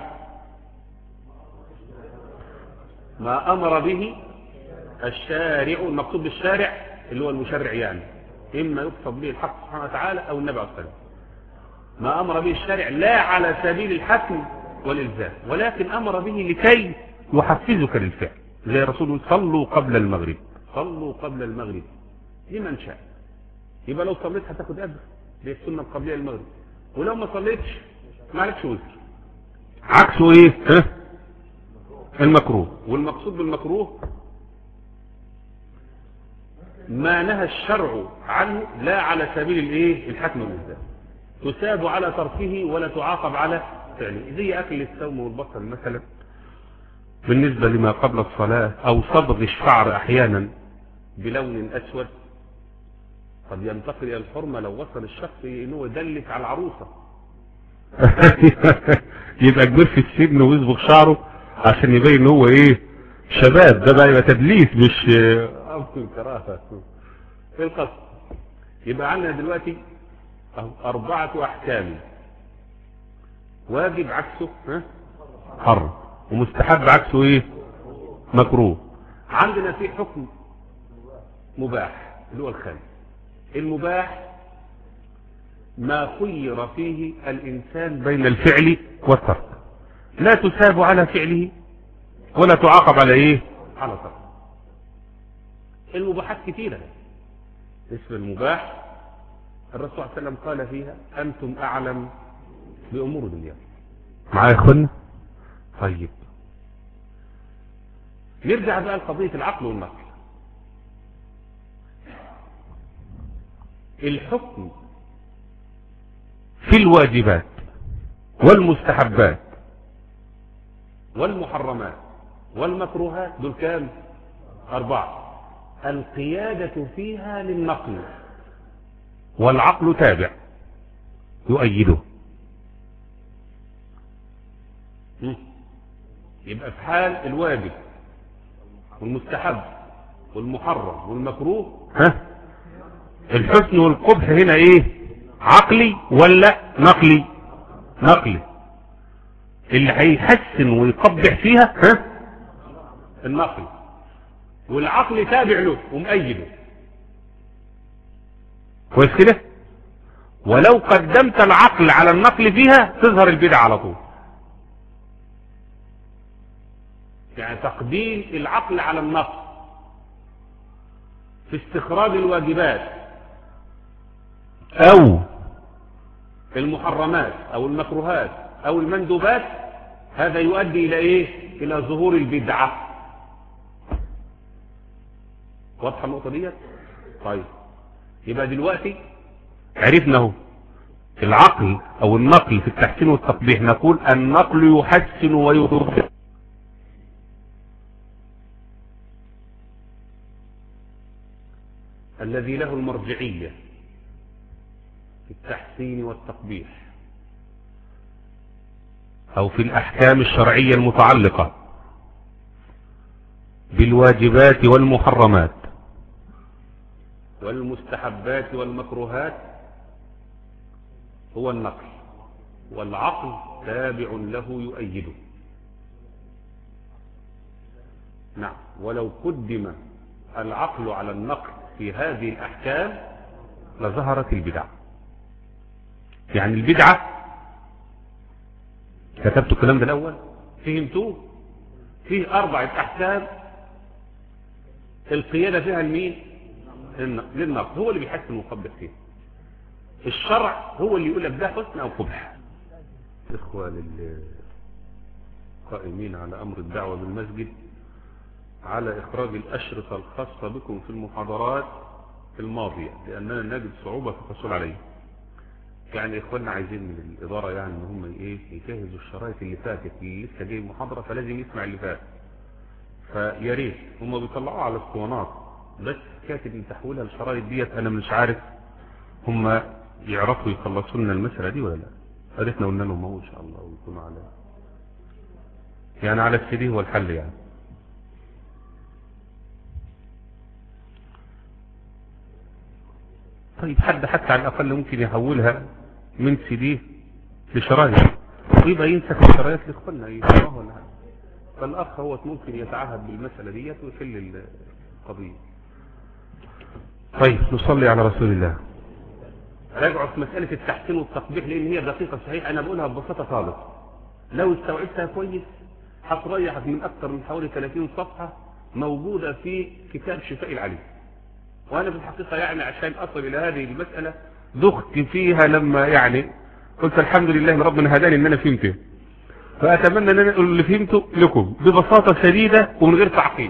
ما امر به الشارع، المقصود بالشارع اللي هو المشرع، يعني اما يقصد به الحق سبحانه وتعالى او النبي عليه الصلاه والسلام. ما امر به الشارع لا على سبيل الحتم والالزام، ولكن امر به لكي يحفزك للفعل، زي رسول صلوا قبل المغرب، صلوا قبل المغرب لمن شاء. يبقى لو صليت هتاخد اجر، دي السنه القبليه للمغرب، ولو ما صليتش ما عليكش وزر. عكسه ايه ها، المكروه. والمقصود بالمكروه ما نهى الشرع عنه لا على سبيل الايه، الحتم والالزام، تثاب على تركه ولا تعاقب على فعله، زي اكل الثوم والبصل مثلا بالنسبه لما قبل الصلاه، او صبغ الشعر احيانا بلون اسود قد ينتقل الى الحرمه لو وصل الشخص انه يدلك على العروسه. يبقى كبير في السن ويصبغ شعره عشان يبين ان هو ايه، شباب. ده بقى يبقى تدليس مش افضل كراهه في القصد. يبقى عندنا دلوقتي اربعه احكام: واجب عكسه ها حرم، ومستحب عكسه ايه، مكروه. عندنا في حكم مباح اللي هو الخامس. المباح ما خير فيه الانسان بين الفعل والترك، لا تثاب على فعله ولا تعاقب على ايه، على ترك. المباحات كثيرة. اسم المباح الرسول صلى الله عليه وسلم قال فيها انتم اعلم بامور الدنيا. معايا يا اخوانا؟ طيب نرجع بقى لقضية العقل والنقل. الحكم في الواجبات والمستحبات والمحرمات والمكروهات دول كام؟ أربعة. القيادة فيها للنقل والعقل تابع يؤيده. يبقى في حال الواجب والمستحب والمحرم والمكروه ها الحسن والقبح هنا ايه؟ عقلي ولا نقلي؟ نقلي. اللي هيحسن ويقبح فيها ها النقل، والعقل تابع له ومؤيده. كويس كده؟ ولو قدمت العقل على النقل فيها تظهر البدعة على طول. يعني تقديم العقل على النقل في استخراج الواجبات او المحرمات او المكروهات او المندوبات، هذا يؤدي الى ايه؟ الى ظهور البدعة. واضحة النقطة دي؟ طيب يبقى دلوقتي عرفنا اهو العقل او النقل في التحسين والتقبيح. نقول النقل يحسن ويضر. الذي له المرجعية في التحسين والتقبيح او في الاحكام الشرعية المتعلقة بالواجبات والمحرمات والمستحبات والمكروهات هو النقل، والعقل تابع له يؤيده. نعم. ولو قدم العقل على النقل في هذه الأحكام لظهرت البدعة. يعني البدعة كتبت الكلام ده الأول فهمتوه؟ فيه أربعة أحكام القيادة فيها لمين؟ للنقل، هو اللي بيحسن ويقبح فيه. الشرع هو اللي يقول لك ده حسن أو قبح. إخوة القائمين على أمر الدعوة بالمسجد على إخراج الأشرطة الخاصة بكم في المحاضرات الماضية، لأننا نجد صعوبة في الحصول عليه. يعني إخواننا عايزين من الإدارة يعني إن هم إيه يجهزوا الشرايط اللي فاتت اللي لسه جاي محاضرة، فلازم يسمع اللي فات. فيا ريت هم بيطلعوها على الاسطوانات، بس كاتب من تحويلها الشرايط ديت أنا مش عارف هم يعرفوا يخلصوا لنا المسألة دي ولا لا. قالتنا قلنا لهم هو إن شاء الله ويكونوا على يعني على السي هو الحل يعني. طيب حد حتى على الأقل ممكن يحولها من سي دي لشرايط ويبقى ينسخ الشرايط لإخواننا يسمعوها ولا حاجة. فالأخ هو ممكن يتعهد بالمسألة ديت ويحل القضية. طيب نصلي على رسول الله. راجعوا في مسألة التحسين والتقبيح لأن هي دقيقة صحيح. أنا بقولها ببساطة خالص، لو استوعبتها كويس هتريحك من أكثر من حوالي ثلاثين صفحة موجودة في كتاب شفاء العليم. وأنا في الحقيقة يعني عشان أصل إلى هذه المسألة دخت فيها لما يعني قلت الحمد لله ان ربنا هداني ان انا فهمته، فأتمنى ان انا اقول اللي فهمته لكم ببساطة شديدة ومن غير تعقيد.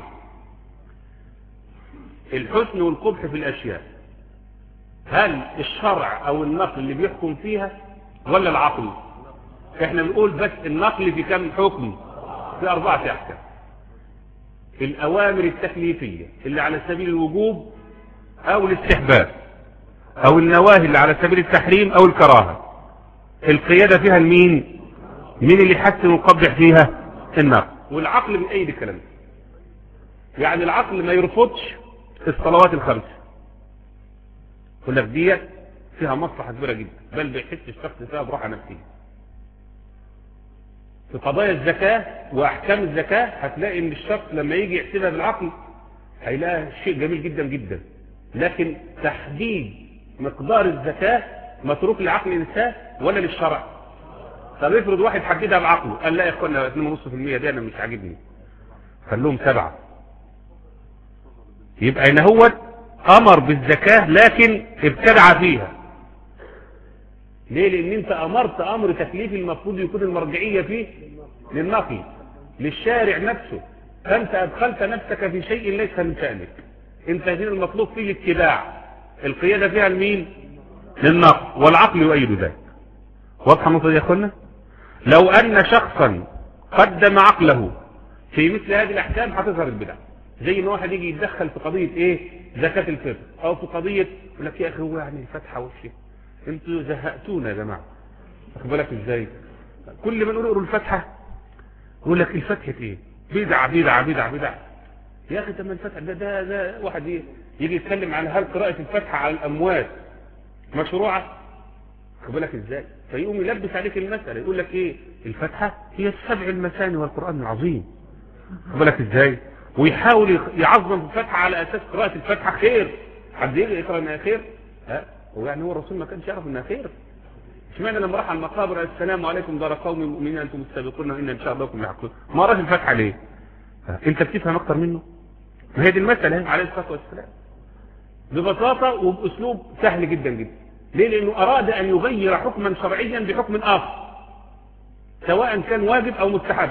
الحسن والقبح في الأشياء، هل الشرع أو النقل اللي بيحكم فيها ولا العقل؟ احنا بنقول بس النقل في كم حكم؟ في أربعة أحكام. الأوامر التكليفية اللي على سبيل الوجوب أو الاستحباب، أو النواهي اللي على سبيل التحريم أو الكراهة، القيادة فيها المين؟ مين اللي يحسن ويقبح فيها؟ النقل. والعقل من أي الكلام. يعني العقل ما يرفضش الصلوات الخمس، يقول لك دي فيها مصلحة كبيرة جدا، بل بيحس الشخص فيها براحة نفسية. في قضايا الزكاة وأحكام الزكاة هتلاقي ان الشخص لما يجي يحسبها بالعقل هيلاقي شيء جميل جدا جدا، لكن تحديد مقدار الزكاة متروك لعقل الإنسان ولا للشرع؟ طب افرض واحد حددها بعقله قال لا يا اخوانا اثنين ونص في المية دي انا مش عاجبني، خلوهم سبعة. يبقى ان هو امر بالزكاة لكن ابتدع فيها. ليه؟ لان انت امرت امر تكليفي المفروض يكون المرجعية فيه للنقل للشارع نفسه، فانت ادخلت نفسك في شيء ليس من شأنك. انت هنا المطلوب فيه الاتباع، القيادة فيها لمين؟ للنقل والعقل يؤيد ذلك. واضحه النقطه دي يا اخوانا؟ لو ان شخصا قدم عقله في مثل هذه الاحكام هتظهر البدع. زي ان واحد يجي يتدخل في قضيه ايه؟ زكاه الفطر، او في قضيه يقول لك يا اخي هو يعني الفتحه وشي انتوا زهقتونا يا جماعه. واخد بالك ازاي؟ كل ما نقول اقروا الفتحه يقول لك الفتحه ايه؟ بدعه بدعه بدعه بدعه. يا اخي طب ما الفتحه ده ده ده واحد يجي يتكلم عن هل قراءه الفتحه على الاموات مشروعه؟ واخد بالك ازاي؟ فيقوم يلبس عليك المساله يقول لك ايه؟ الفتحه هي السبع المثاني والقران العظيم. واخد بالك ازاي؟ ويحاول يعظم الفتحه على اساس قراءه الفتحه خير. حد يجي يقرا انها خير؟ ها؟ هو يعني هو الرسول ما كانش يعرف انها خير؟ اشمعنى لما راح على المقابر السلام عليكم دار قوم مؤمنين انتم السابقون وان ان شاء الله بكم لاحقون، ما قراش الفتحه ليه؟ انت بتفهم اكتر منه؟ ما هي دي المساله عليه الصلاه والسلام ببساطه وباسلوب سهل جدا جدا. ليه؟ لانه اراد ان يغير حكما شرعيا بحكم اخر سواء كان واجب او مستحب.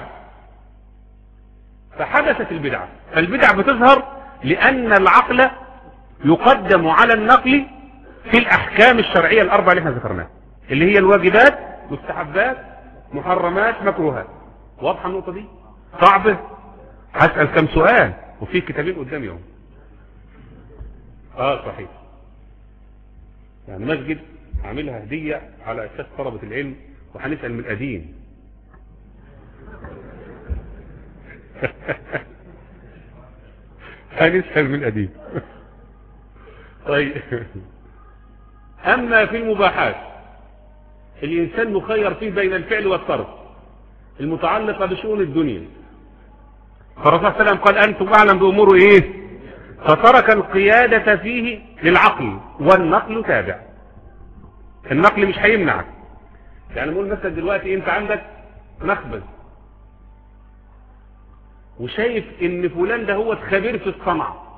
فحدثت البدعه. فالبدعه بتظهر لان العقل يقدم على النقل في الاحكام الشرعيه الاربعه اللي احنا ذكرناها، اللي هي الواجبات، مستحبات، محرمات، مكروهات. واضحه النقطه دي؟ صعبه؟ هسال كم سؤال وفي كتابين قدامي اهو. اه صحيح. يعني مسجد عاملها هديه على اساس طلبه العلم وهنسال من القديم. هنسال من القديم. طيب اما في المباحات الانسان مخير فيه بين الفعل والترك المتعلقه بشؤون الدنيا. فالرسول صلى الله عليه وسلم قال انتم اعلم بامور ايه؟ فترك القياده فيه للعقل والنقل تابع. النقل مش هيمنعك. يعني نقول مثلا دلوقتي انت عندك مخبز وشايف ان فلان ده هو خبير في الصنعه،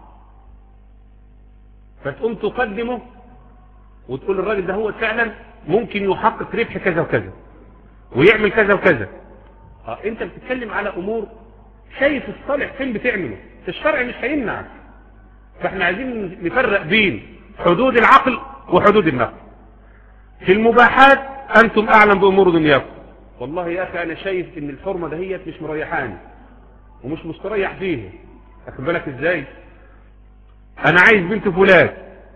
فتقوم تقدمه وتقول الراجل ده هو فعلا ممكن يحقق ربح كذا وكذا ويعمل كذا وكذا. اه انت بتتكلم على امور شايف الصالح فين بتعمله. الشرع مش هيمنعك. فاحنا عايزين نفرق بين حدود العقل وحدود النقل. في المباحات انتم اعلم بامور دنياكم. والله يا اخي انا شايف ان الحرمه دهيت مش مريحاني ومش مستريح فيها. واخد بالك ازاي؟ انا عايز بنت فلان،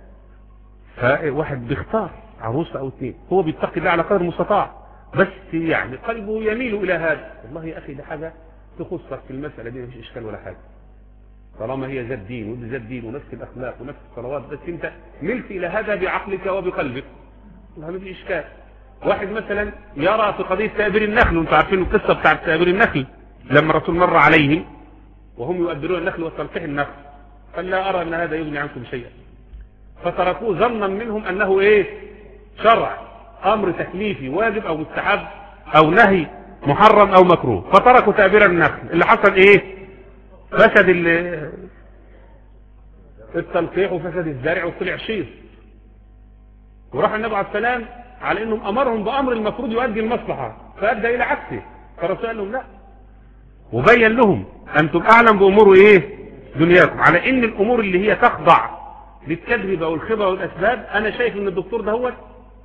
فواحد بيختار عروسه او اثنين، هو بيتقي الله على قدر المستطاع، بس يعني قلبه يميل الى هذا. والله يا اخي ده حاجه تخصك في المساله دي، مفيش اشكال ولا حاجه طالما هي ذات دين ودي ذات دين ونفس الاخلاق ونفس الصلوات، بس انت ملت الى هذا بعقلك وبقلبك، والله مفيش اشكال. واحد مثلا يرى في قضيه تأبير النخل، وانتم عارفين القصه بتاعت تأبير النخل لما الرسول مر عليهم وهم يؤبرون النخل وتلقيح النخل، قال لا ارى ان هذا يغني عنكم شيئا، فتركوه ظنا منهم انه ايه؟ شرع، امر تكليفي واجب او مستحب او نهي محرم او مكروه، فتركوا تأبير النخل. اللي حصل ايه؟ فسد التلقيح وفسد الزرع وطلع شيء، وراح النبي عليه السلام على انهم امرهم بامر المفروض يؤدي المصلحه فادى الى عكسه، فالرسول قال لهم لا، وبين لهم انتم اعلم بامور ايه؟ دنياكم، على ان الامور اللي هي تخضع للتجربه والخبره والاسباب. انا شايف ان الدكتور ده هو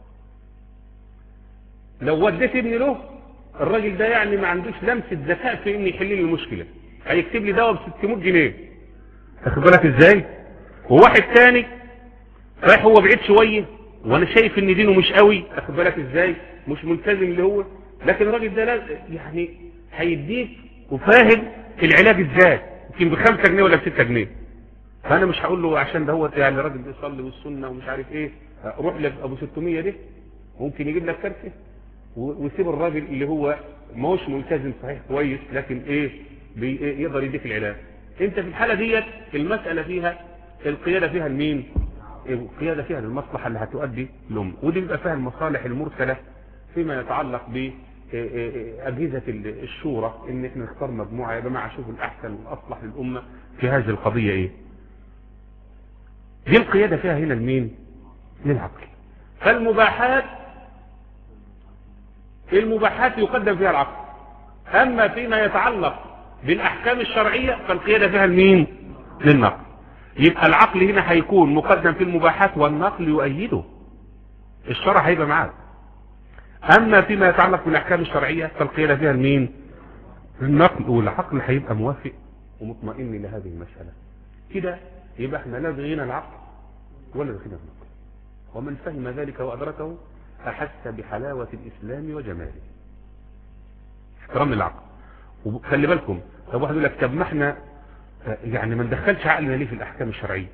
لو وديت ابني له الراجل ده يعني ما عندوش لمسه ذكاء في ان يحل لي المشكله، هيكتب لي دواء ب ستمائة جنيه. واخد بالك ازاي؟ وواحد تاني رايح هو بعيد شويه وانا شايف ان دينه مش قوي، واخد بالك ازاي؟ مش ملتزم اللي هو، لكن الراجل ده يعني هيديك وفاهم العلاج ازاي، يمكن بخمسة جنيه ولا بستة جنيه. فانا مش هقول له عشان ده هو يعني راجل بيصلي والسنه ومش عارف ايه روح لك ابو ستمائة ده ممكن يجيب لك كارثه، ويسيب الراجل اللي هو ما هوش ملتزم صحيح كويس لكن ايه يقدر يديك العلاج. انت في الحاله ديت المساله فيها القياده فيها لمين؟ القياده فيها للمصلحه اللي هتؤدي لهم، ودي بيبقى فيها المصالح المرسله فيما يتعلق باجهزه الشورى، ان احنا نختار مجموعه يا جماعه شوفوا الاحسن والاصلح للامه في هذه القضيه ايه. دي القياده فيها هنا لمين؟ للعقل. فالمباحات المباحات يقدم فيها العقل، اما فيما يتعلق بالاحكام الشرعيه فالقياده فيها لمين؟ للنقل. يبقى العقل هنا هيكون مقدم في المباحات والنقل يؤيده. الشرع هيبقى معاك. اما فيما يتعلق بالاحكام الشرعيه فالقياده فيها المين؟ النقل، والعقل هيبقى موافق ومطمئن لهذه المساله. كده يبقى احنا لا بغينا العقل ولا بغينا النقل، ومن فهم ذلك وادركه احس بحلاوه الاسلام وجماله. احترام العقل. وخلي بالكم، طب واحد يقول لك طب ما احنا يعني ما ندخلش عقلنا ليه في الاحكام الشرعيه؟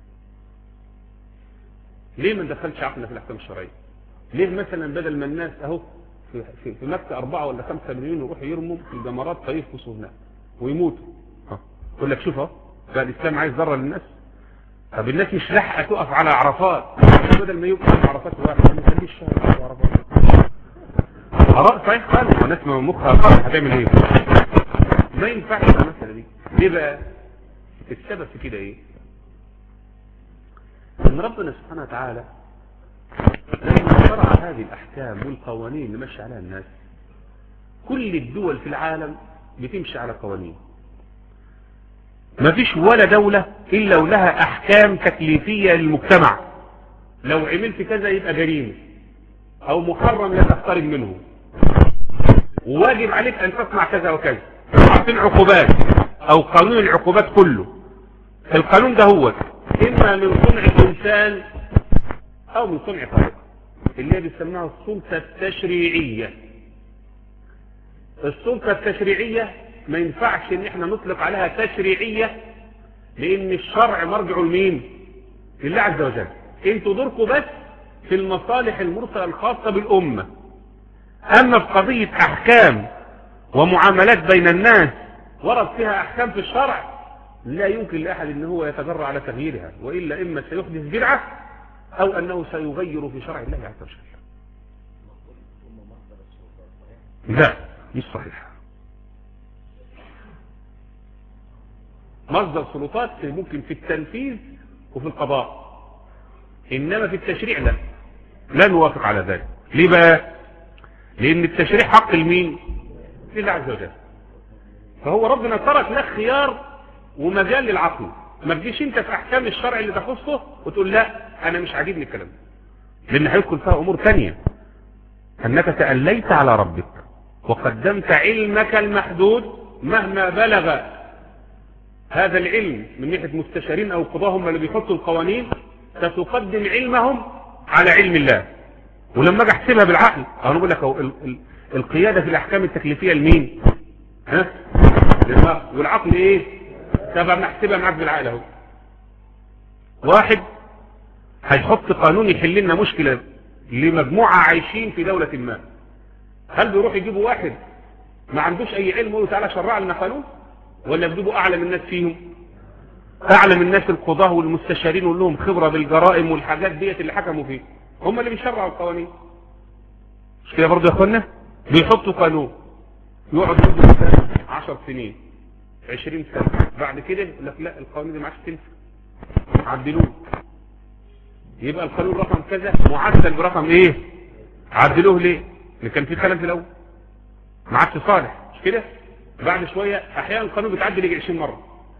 ليه ما ندخلش عقلنا في الاحكام الشرعيه؟ ليه مثلا بدل ما الناس اهو في, في, في مكه أربعة ولا خمسة مليون يروحوا يرموا في الجمرات فيفقسوا هناك ويموتوا؟ ها يقول لك شوف اهو بقى الاسلام عايز ضرر للناس. طب الناس مش لاحقه تقف على عرفات، بدل ما يقف على عرفات واحد نخليه الشهر على عرفات. آراء صحيح خالص، والناس مخها خالص هتعمل ايه؟ ما ينفعش المساله دي. ليه بقى؟ السبب في كده ايه؟ ان ربنا سبحانه وتعالى لما شرع هذه الاحكام والقوانين اللي ماشي عليها الناس، كل الدول في العالم بتمشي على قوانين. ما فيش ولا دولة الا ولها احكام تكليفية للمجتمع، لو عملت كذا يبقى جريمة او محرم لا تقترب منه، وواجب عليك ان تصنع كذا وكذا، عارفين عقوبات او قانون العقوبات كله. القانون ده هو اما من صنع الانسان او من صنع خالق، اللي هي بيسموها السلطة التشريعية. السلطة التشريعية ما ينفعش ان احنا نطلق عليها تشريعية، لان الشرع مرجع لمين؟ لله عز وجل. انتوا دوركم بس في المصالح المرسلة الخاصة بالامة. اما في قضية احكام ومعاملات بين الناس ورد فيها احكام في الشرع، لا يمكن لاحد ان هو يتجرأ على تغييرها، والا اما سيحدث بدعة او انه سيغير في شرع الله عز وجل. لا مش صحيح. مصدر سلطات ممكن في التنفيذ وفي القضاء، انما في التشريع لا، لا نوافق على ذلك. ليه بقى؟ لان التشريع حق المين؟ لله عز وجل. فهو ربنا ترك لك خيار ومجال للعقل. ما تجيش انت في احكام الشرع اللي تخصه وتقول لا انا مش عاجبني الكلام ده، لان هيدخل فيها امور ثانيه. انك تأليت على ربك وقدمت علمك المحدود مهما بلغ هذا العلم من ناحيه مستشارين او قضاة هم اللي بيحطوا القوانين، ستقدم علمهم على علم الله. ولما اجي احسبها بالعقل انا بقول لك القياده في الاحكام التكليفيه لمين؟ ها؟ للدماغ. والعقل ايه؟ تبع نحسبها معاك بالعقل اهو. واحد هيحط قانون يحل لنا مشكله لمجموعه عايشين في دوله ما، هل بيروح يجيبوا واحد ما عندوش اي علم ويقول تعالى شرع لنا قانون؟ ولا بيجيبوا اعلم الناس فيهم؟ اعلم الناس القضاه والمستشارين ولهم خبره بالجرائم والحاجات ديت اللي حكموا فيه، هم اللي بيشرعوا القوانين. مش كده برضه يا اخوانا؟ بيحطوا قانون يقعد مده عشر سنين عشرين سنه، بعد كده يقول لك لا القانون ده ما عادش تنفع، عدلوه. يبقى القانون رقم كذا معدل برقم ايه؟ عدلوه ليه؟ اللي كان فيه خلل في الاول ما عادش صالح، مش كده؟ بعد شويه احيانا القانون بيتعدل يجي عشرين مره.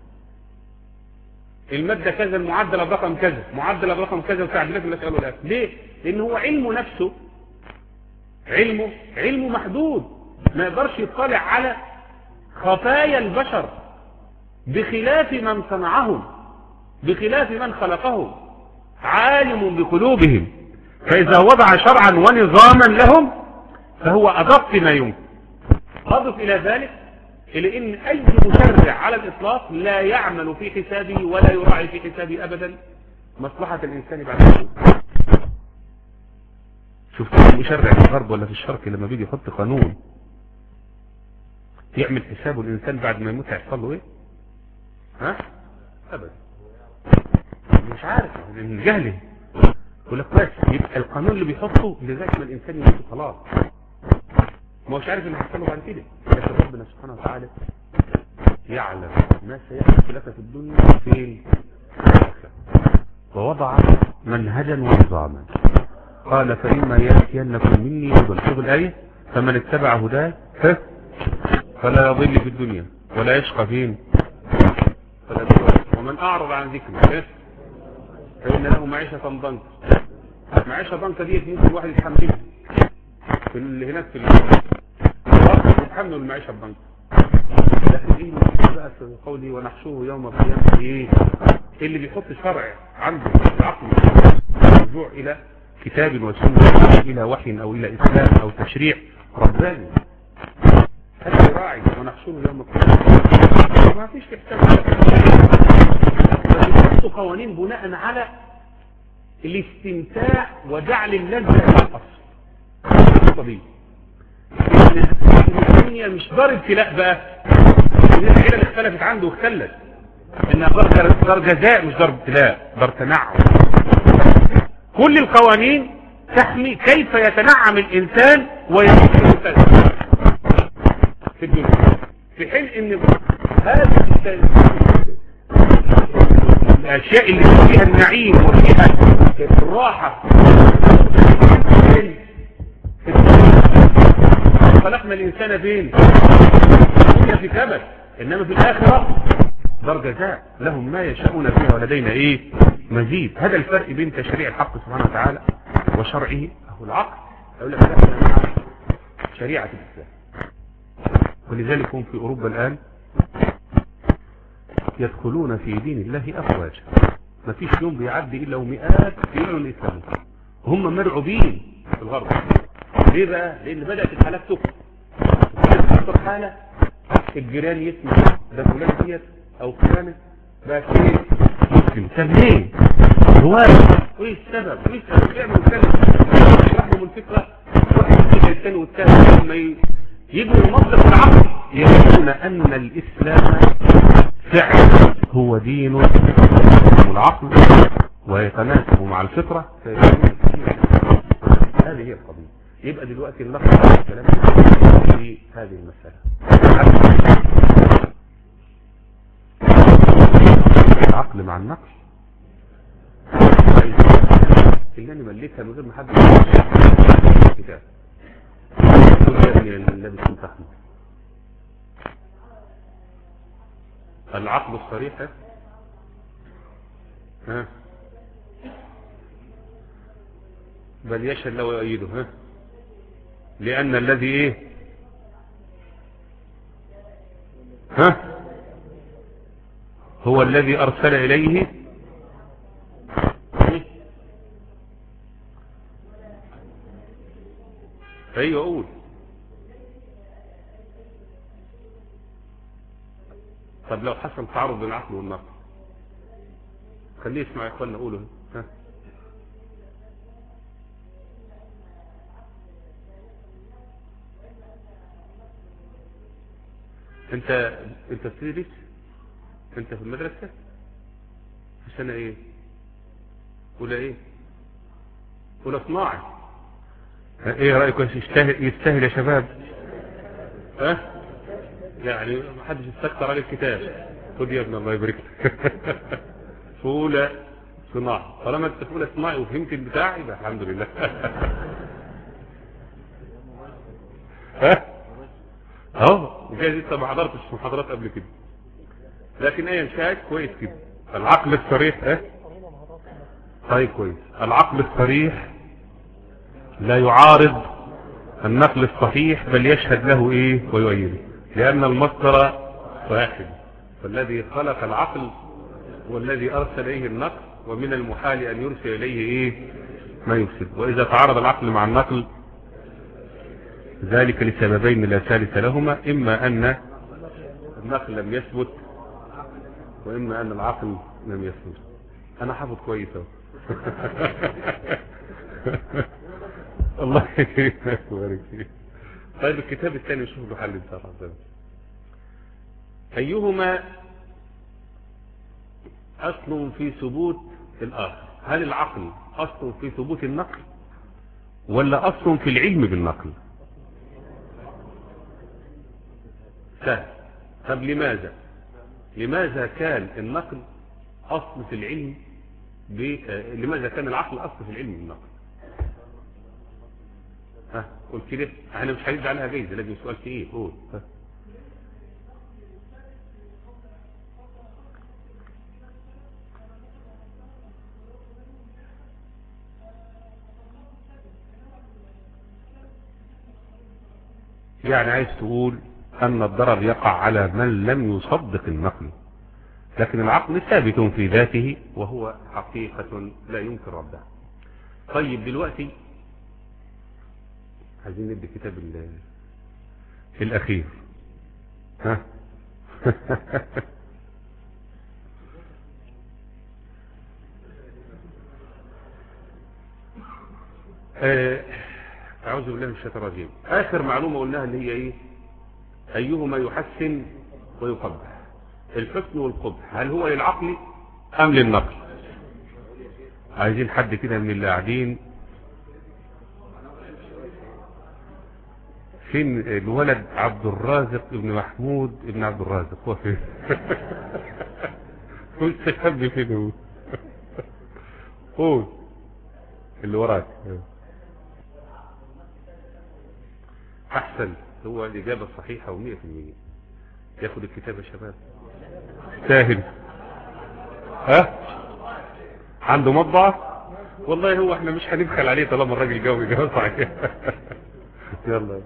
الماده كذا المعدله برقم كذا، معدله برقم كذا، وتعديلات الناس قالوا لا. ليه؟ لان هو علمه نفسه علمه علمه محدود، ما يقدرش يطلع على خفايا البشر بخلاف من صنعهم، بخلاف من خلقهم، عالم بقلوبهم. فإذا وضع شرعا ونظاما لهم فهو أدق ما يمكن. أضف إلى ذلك إلى أن أي مشرع على الإطلاق لا يعمل في حسابه ولا يراعي في حسابه أبدا مصلحة الإنسان بعد ذلك. شفت المشرع في الغرب ولا في الشرق لما بيجي يحط قانون يعمل حسابه الإنسان بعد ما يموت هيحصل له إيه؟ ها؟ أبدا. مش عارف من جهله. يقول لك بس يبقى القانون اللي بيحطه لغايه ما الانسان يموت خلاص، ما هوش عارف اللي هيحصل له بعد كده. لكن ربنا سبحانه وتعالى يعلم ما سيحدث لك في الدنيا فين، ووضع منهجا ونظاما. قال فإما يأتينكم مني هدى، شوف الآية، فمن اتبع هداي فلا يضل في الدنيا ولا يشقى فين، ومن أعرض عن ذكري فإن له معيشة ضنكا معيشة ضنكة دي ممكن واحد يتحملها في اللي هناك في الأرض يتحملوا المعيشة الضنكة. لكن ايه بقى في قولي ونحشوه يوم القيامة ايه؟ اللي بيحط شرع عنده العقل الرجوع الى كتاب وسنة الى وحي او الى اسلام او تشريع رباني، هذا يراعي ونحشوه يوم القيامة. ما فيش في حساب بيحطوا قوانين بناء على الاستمتاع وجعل اللذة للأصل. طبيعي الدنيا مش دار ابتلاء بقى، الناس كده اللي اختلفت عنده واختلت انها دار جزاء مش دار ابتلاء، دار تنعم. كل القوانين تحمي كيف يتنعم الانسان ويموت الانسان في الدنيا، في حين ان هذه الاشياء اللي فيها النعيم وفيها الراحه خلقنا الانسان فين؟ الدنيا في كبد، انما في الاخره دار جزاء لهم ما يشاءون فيها ولدينا ايه مزيد. هذا الفرق بين تشريع الحق سبحانه وتعالى وشرعه. اهو العقل يقول لك احنا مع شريعه الاسلام، ولذلك هم في اوروبا الان يدخلون في دين الله افواجا، ما فيش يوم بيعدي الا ومئات يقولوا الاسلام، هم مرعوبين في الغرب. ليه بقى؟ لان بدات الحالات تكثر، تكثر حاله الجيران يسمع ده فلان ديت او فلانه بقى ايه مسلم. طب ليه؟ هو ايه السبب؟ ايه السبب؟ يعملوا كلام يشرح لهم الفكره واحد كده الثاني والثالث، لما يجوا لمصدر العقل يقولون ان الاسلام فعلا هو دين العقل ويتناسب مع الفطره. هذه هي القضيه. يبقى دلوقتي نلخص الكلام في هذه المساله. العقل مع النقل اللي انا مليتها من غير ما حد الكتاب الذي كنت احمد. العقل الصريح ها بل يشهد له ويؤيده ها لأن الذي ايه ها هو الذي أرسل إليه أيوة أقول طب لو حصل تعارض بين العقل والنقل خليه يسمع يا إخواننا أقوله ها انت انت بتدرس انت في المدرسة في سنة ايه ولا ايه ولا صناعي ايه رأيكم يستاهل يستاهل يا شباب ها يعني ما حدش يستكتر على الكتاب. خد يا ابن الله يبارك لك في اولى صناعي، طالما انت في اولى صناعي وفهمت البتاع يبقى الحمد لله ها اهو وجايز انت ما حضرتش محاضرات قبل كده، لكن ايه شايف كويس كده. العقل الصريح اه طيب كويس. العقل الصريح لا يعارض النقل الصحيح بل يشهد له ايه ويؤيده، لان المصدر واحد، فالذي خلق العقل والذي ارسل اليه النقل، ومن المحال ان يرسل اليه ايه ما يفسد. واذا تعارض العقل مع النقل ذلك لسببين لا ثالث لهما، اما ان النقل لم يثبت واما ان العقل لم يثبت. انا حافظ كويس اهو الله يكرمك ويبارك فيك. طيب الكتاب الثاني نشوف له حل ان شاء الله. ايهما اصل في ثبوت الاخر؟ هل العقل اصل في ثبوت النقل ولا اصل في العلم بالنقل؟ سهل. طب لماذا لماذا كان النقل اصل في العلم ب... لماذا كان العقل اصل في العلم بالنقل؟ ها قول كده، احنا مش هندي عليها جايزه لازم سؤال ايه قول ها. يعني عايز تقول أن الضرر يقع على من لم يصدق النقل، لكن العقل ثابت في ذاته وهو حقيقة لا ينكر ربها. طيب دلوقتي عايزين نبدأ كتاب الأخير. ها أعوذ بالله من الشيطان الرجيم. آخر معلومة قلناها اللي هي إيه؟ أيهما يحسن ويقبح؟ الحسن والقبح هل هو للعقل أم للنقل؟ عايزين حد كده من اللي قاعدين. فين الولد عبد الرازق ابن محمود ابن عبد الرازق؟ هو فين؟ مستخبي فين هو؟ قول اللي وراك. احسن، هو الاجابه الصحيحه ومية في المية. ياخد الكتاب يا شباب. ساهل. ها عنده مطبعه؟ والله هو احنا مش هنبخل عليه طالما الراجل جاوب اجابه صحيحه. يلا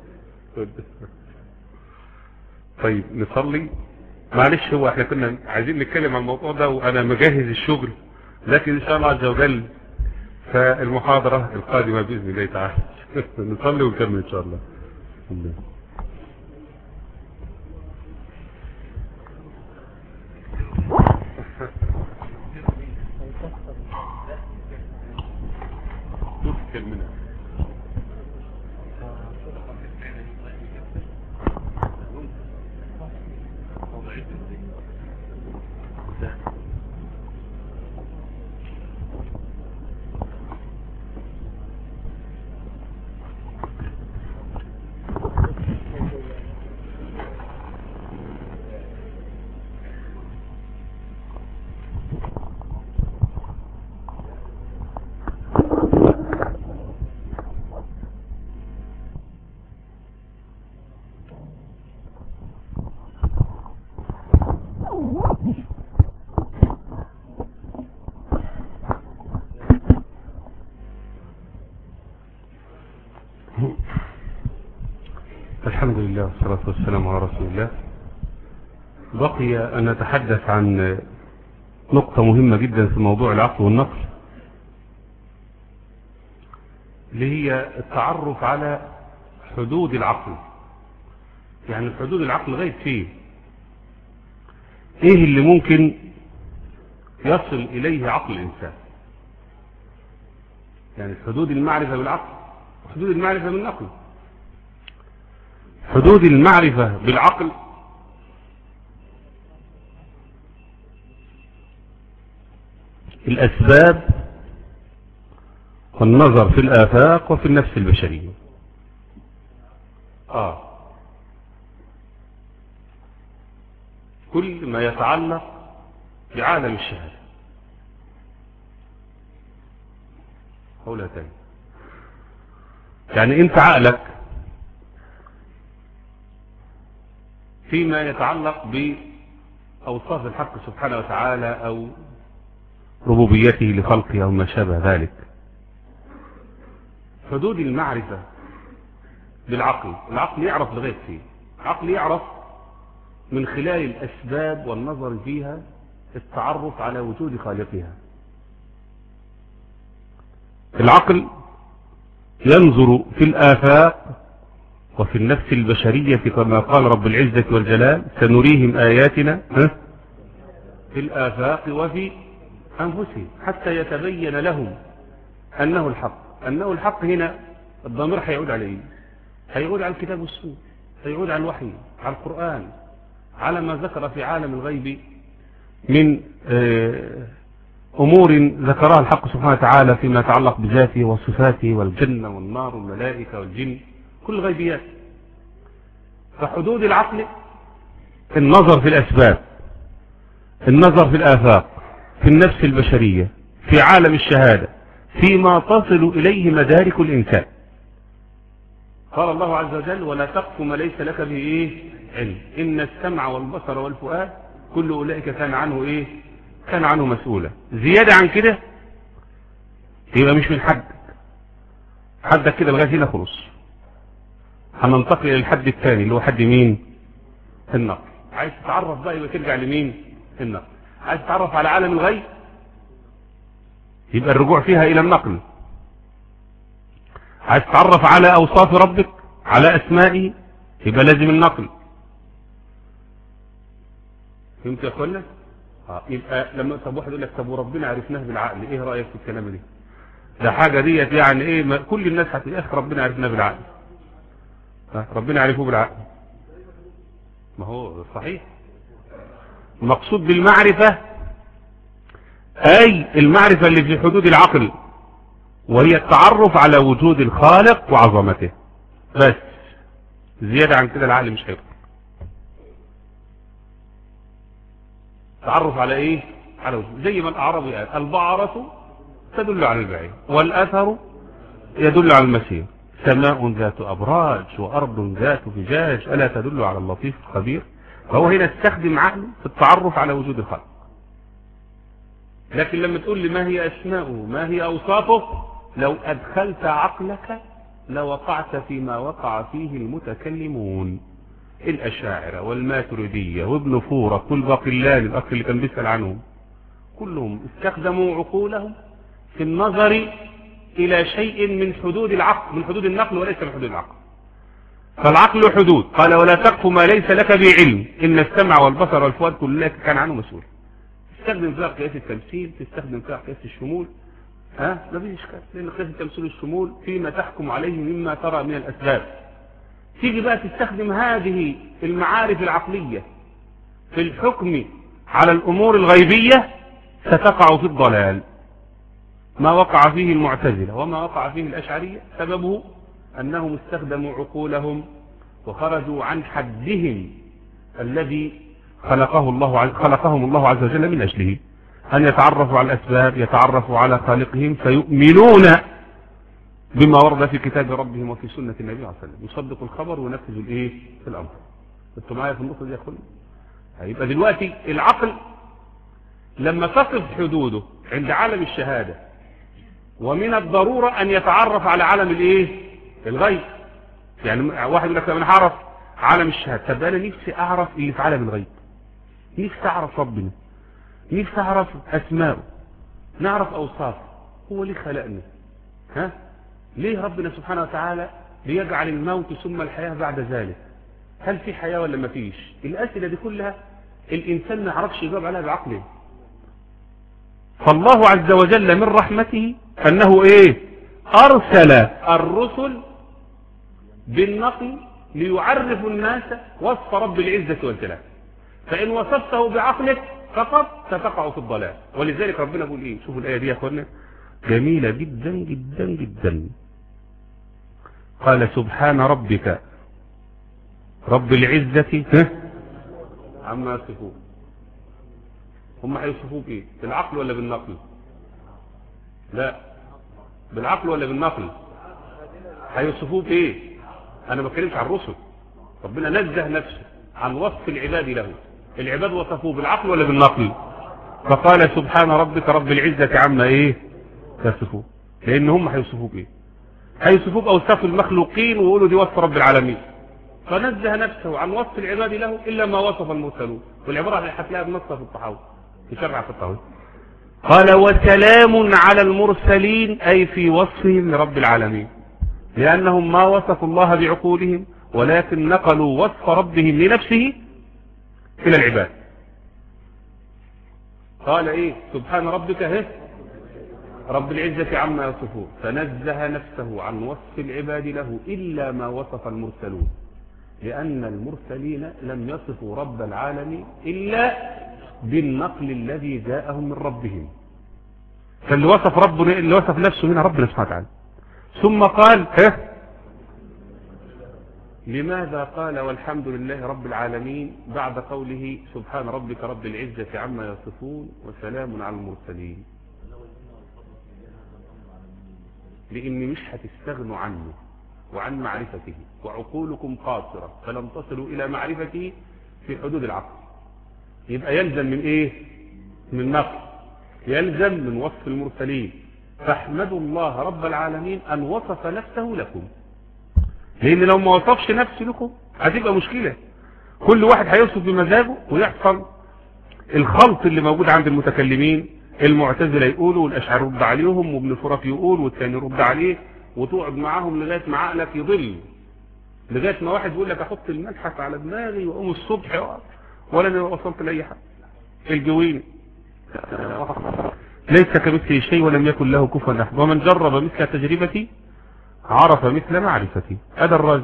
طيب نصلي. معلش هو احنا كنا عايزين نتكلم عن الموضوع ده وانا مجهز الشغل، لكن ان شاء الله عز وجل فالمحاضرة القادمة بإذن الله تعالى. نصلي ونكمل إن شاء الله. الحمد لله والصلاة والسلام على رسول الله. بقي أن نتحدث عن نقطة مهمة جدا في موضوع العقل والنقل، اللي هي التعرف على حدود العقل. يعني حدود العقل غاية فيه ايه اللي ممكن يصل إليه عقل الإنسان. يعني حدود المعرفة بالعقل وحدود المعرفة بالنقل. حدود المعرفة بالعقل الأسباب والنظر في الآفاق وفي النفس البشرية. آه كل ما يتعلق بعالم الشهادة. قولها تاني. يعني انت عقلك فيما يتعلق بأوصاف الحق سبحانه وتعالى أو ربوبيته لخلقه أو ما شابه ذلك. حدود المعرفة بالعقل، العقل يعرف لغاية فيه. العقل يعرف من خلال الأسباب والنظر فيها التعرف على وجود خالقها. العقل ينظر في الآفاق وفي النفس البشرية كما قال رب العزة والجلال سنريهم آياتنا في الآفاق وفي أنفسهم حتى يتبين لهم أنه الحق. أنه الحق هنا الضمير هيعود عليه، هيعود على الكتاب والسنة، هيعود على الوحي، على القرآن، على ما ذكر في عالم الغيب من أمور ذكرها الحق سبحانه وتعالى فيما يتعلق بذاته وصفاته والجنة والنار والملائكة والجن، كل غيبيات. فحدود العقل النظر في الأسباب، النظر في الآفاق، في النفس البشرية، في عالم الشهادة، فيما تصل إليه مدارك الإنسان. قال الله عز وجل ولا تقف ما ليس لك به إيه علم إن السمع والبصر والفؤاد كل أولئك كان عنه إيه كان عنه مسؤولا. زيادة عن كده يبقى مش من حدك، حدك كده لغاية هنا خلص. هننتقل الى الحد الثاني اللي هو حد مين؟ النقل. عايز تتعرف بقى يبقى ترجع لمين؟ النقل. عايز تتعرف على عالم الغيب يبقى الرجوع فيها الى النقل. عايز تتعرف على اوصاف ربك على اسمائه يبقى لازم النقل. فهمت يا اخوانا؟ اه يبقى لما طب واحد يقول لك طب وربنا عرفناه بالعقل، ايه رايك في الكلام ده؟ ده حاجه ديت يعني ايه؟ ما كل الناس هتقول اخ ربنا عرفناه بالعقل. ها ربنا عرفه بالعقل. ما هو صحيح. المقصود بالمعرفه اي المعرفه اللي في حدود العقل، وهي التعرف على وجود الخالق وعظمته بس. زياده عن كده العقل مش هيقدر. تعرف على ايه؟ على وجود. زي ما الاعرابي قال البعرة تدل على البعير والاثر يدل على المسير، سماء ذات ابراج وارض ذات فجاج الا تدل على اللطيف الخبير. فهو هنا استخدم عقله في التعرف على وجود الخالق. لكن لما تقول لي ما هي اسماؤه ما هي اوصافه، لو ادخلت عقلك لوقعت فيما وقع فيه المتكلمون، الاشاعرة والماتريدية وابن فورة والباقلاني الاخ اللي كان بيسأل عنهم، كلهم استخدموا عقولهم في النظر الى شيء من حدود العقل، من حدود النقل وليس من حدود العقل. فالعقل حدود، قال ولا تقف ما ليس لك بعلم ان السمع والبصر والفؤاد كل ذلك كان عنه مسؤول. تستخدم فيها قياس التمثيل، تستخدم فيها قياس الشمول، ها ما فيش اشكال، لان قياس التمثيل والشمول فيما تحكم عليه مما ترى من الاسباب. تيجي بقى تستخدم هذه المعارف العقلية في الحكم على الامور الغيبية ستقع في الضلال. ما وقع فيه المعتزلة وما وقع فيه الاشعرية سببه انهم استخدموا عقولهم وخرجوا عن حدهم الذي خلقه الله خلقهم الله عز وجل من اجله، ان يتعرفوا على الاسباب، يتعرفوا على خالقهم، فيؤمنون بما ورد في كتاب ربهم وفي سنة النبي صلى الله عليه وسلم، يصدقوا الخبر وينفذوا الايه في الامر. انتوا معايا في النقطة دي يا اخواني؟ هيبقى دلوقتي العقل لما تصف حدوده عند عالم الشهادة ومن الضرورة ان يتعرف على عالم الايه الغيب. يعني واحد يقول لك انا هعرف عالم الشهادة، طب انا نفسي اعرف اللي في عالم الغيب، نفسي اعرف ربنا، نفسي اعرف اسماءه، نعرف اوصافه، هو ليه خلقنا؟ ها ليه ربنا سبحانه وتعالى ليجعل الموت ثم الحياة بعد ذلك؟ هل في حياة ولا ما فيش؟ الاسئلة دي كلها الانسان ما يعرفش يجاوب عليها بعقله. فالله عز وجل من رحمته انه ايه ارسل الرسل بالنقل ليعرفوا الناس وصف رب العزة والجلال، فان وصفته بعقلك فقط ستقع في الضلال. ولذلك ربنا يقول ايه؟ شوفوا الايه دي يا اخوانا جميلة جدا جدا جدا. قال سبحان ربك رب العزة عما يصفون. هم هيوصفوه بايه؟ بالعقل ولا بالنقل؟ لا بالعقل ولا بالنقل؟ هيوصفوه بايه؟ انا ما بتكلمش عن الرسل، ربنا نزه نفسه عن وصف العباد له. العباد وصفوه بالعقل ولا بالنقل؟ فقال سبحان ربك رب العزة عما ايه يصفوه، لان هم هيوصفوه بايه؟ هيوصفوه باوصاف المخلوقين ويقولوا دي وصف رب العالمين، فنزه نفسه عن وصف العباد له الا ما وصف المرسلون. والعباره اللي هتلاقيها بنصها في الطحاوي في شرع في الطحاوي. قال وسلام على المرسلين اي في وصفهم لرب العالمين، لانهم ما وصفوا الله بعقولهم ولكن نقلوا وصف ربهم لنفسه الى العباد. قال ايه سبحان ربك هه رب العزة عما يصفون، فنزه نفسه عن وصف العباد له إلا ما وصف المرسلون، لأن المرسلين لم يصفوا رب العالمين إلا بالنقل الذي جاءهم من ربهم. فاللي وصف ربنا اللي وصف نفسه هنا ربنا سبحانه وتعالى. ثم قال ها لماذا قال والحمد لله رب العالمين بعد قوله سبحان ربك رب العزة عما يصفون وسلام على المرسلين؟ لأن مش هتستغنوا عنه وعن معرفته، وعقولكم قاصرة فلم تصلوا إلى معرفته في حدود العقل. يبقى يلزم من إيه؟ من نقل، يلزم من وصف المرسلين. فاحمدوا الله رب العالمين أن وصف نفسه لكم. لان لو ما وصفش نفسه لكم هتبقى مشكلة. كل واحد هيوصف بمزاجه ويحصل الخلط اللي موجود عند المتكلمين. المعتزلة يقولوا والاشعار يرد عليهم وابن فرق يقول والثاني يرد عليه، وتقعد معاهم لغاية ما عقلك يضل، لغاية ما واحد يقول لك احط الملحف على دماغي واقوم الصبح ولا انا وصلت لاي حاجة. الجويني ليس كمثله شيء ولم يكن له كفوا احد، ومن جرب مثل تجربتي عرف مثل معرفتي. هذا الرجل.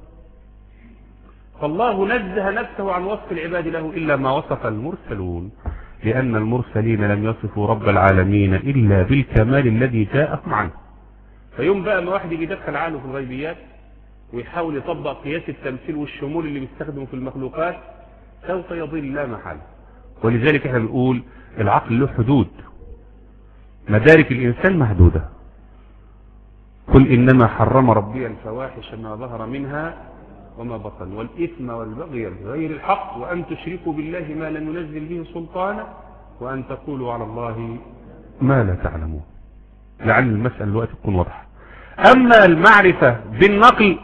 فالله نزه نفسه عن وصف العباد له إلا ما وصف المرسلون، لأن المرسلين لم يصفوا رب العالمين إلا بالكمال الذي جاءهم عنه. فيوم بقى ما واحد يجي يدخل عقله في الغيبيات ويحاول يطبق قياس التمثيل والشمول اللي بيستخدمه في المخلوقات سوف يضل لا محل. ولذلك احنا بنقول العقل له حدود، مدارك الإنسان محدودة. قل إنما حرم ربي الفواحش ما ظهر منها وما بطن والإثم والبغي بغير الحق وأن تشركوا بالله ما لم ينزل به سلطانا وأن تقولوا على الله ما لا تعلمون. لعل المسألة الوقت تكون واضحة. أما المعرفة بالنقل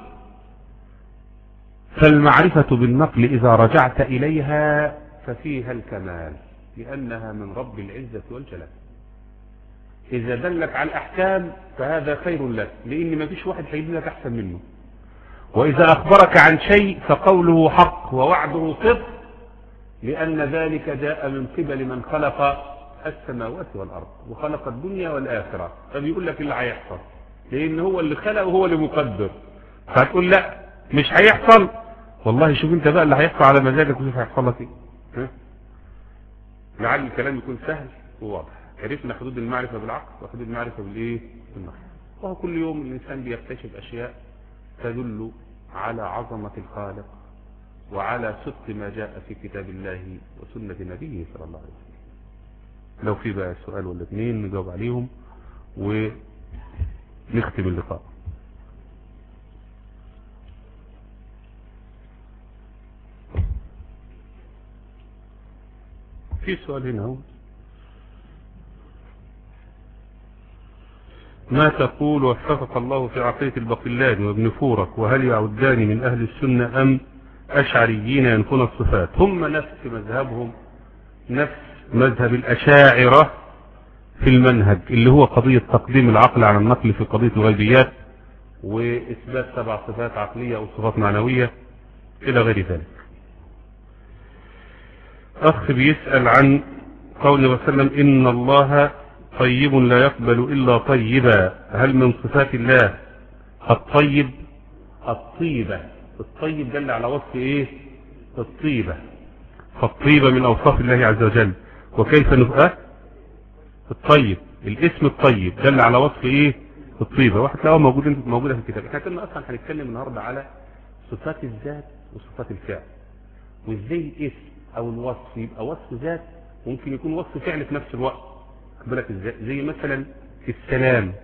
فالمعرفة بالنقل إذا رجعت إليها ففيها الكمال، لأنها من رب العزة والجلال. إذا دلك على الأحكام فهذا خير لك، لأن ما فيش واحد هيجي لك أحسن منه. وإذا أخبرك عن شيء فقوله حق ووعده صدق، لأن ذلك جاء من قبل من خلق السماوات والأرض وخلق الدنيا والآخرة. فبيقول لك اللي هيحصل لأن هو اللي خلق وهو اللي مقدر. فهتقول لا مش هيحصل، والله شوف انت بقى اللي هيحصل على مزاجك وشوف هيحصل لك ايه. لعل الكلام يكون سهل وواضح. عرفنا حدود المعرفة بالعقل وحدود المعرفة بالايه بالنقل. وهو كل يوم الإنسان بيكتشف أشياء تدل على عظمة الخالق وعلى صدق ما جاء في كتاب الله وسنة نبيه صلى الله عليه وسلم. لو في بقى سؤال ولا اثنين نجاوب عليهم ونختم اللقاء. في سؤال هنا هو ما تقول وفقك الله في عقيدة البقلاني وابن فورك، وهل يعدان من أهل السنة أم أشعريين ينفون الصفات؟ هم نفس مذهبهم نفس مذهب الأشاعرة في المنهج اللي هو قضية تقديم العقل على النقل في قضية الغيبيات وإثبات سبع صفات عقلية أو صفات معنوية إلى غير ذلك. أخ بيسأل عن قول الله صلى الله عليه وسلم إن الله طيب لا يقبل إلا طيبا، هل من صفات الله الطيب؟ الطيبة، الطيب دل على وصف إيه؟ الطيبة، فالطيبة من أوصاف الله عز وجل. وكيف نفقه الطيب؟ الاسم الطيب دل على وصف إيه؟ الطيبة. واحد تلاقوه موجود موجودة في الكتاب. احنا كنا أصلا هنتكلم النهاردة على صفات الذات وصفات الفعل، وإزاي الاسم أو الوصف يبقى وصف ذات ممكن يكون وصف فعل في نفس الوقت. بالك ازاي؟ زي مثلا السلام.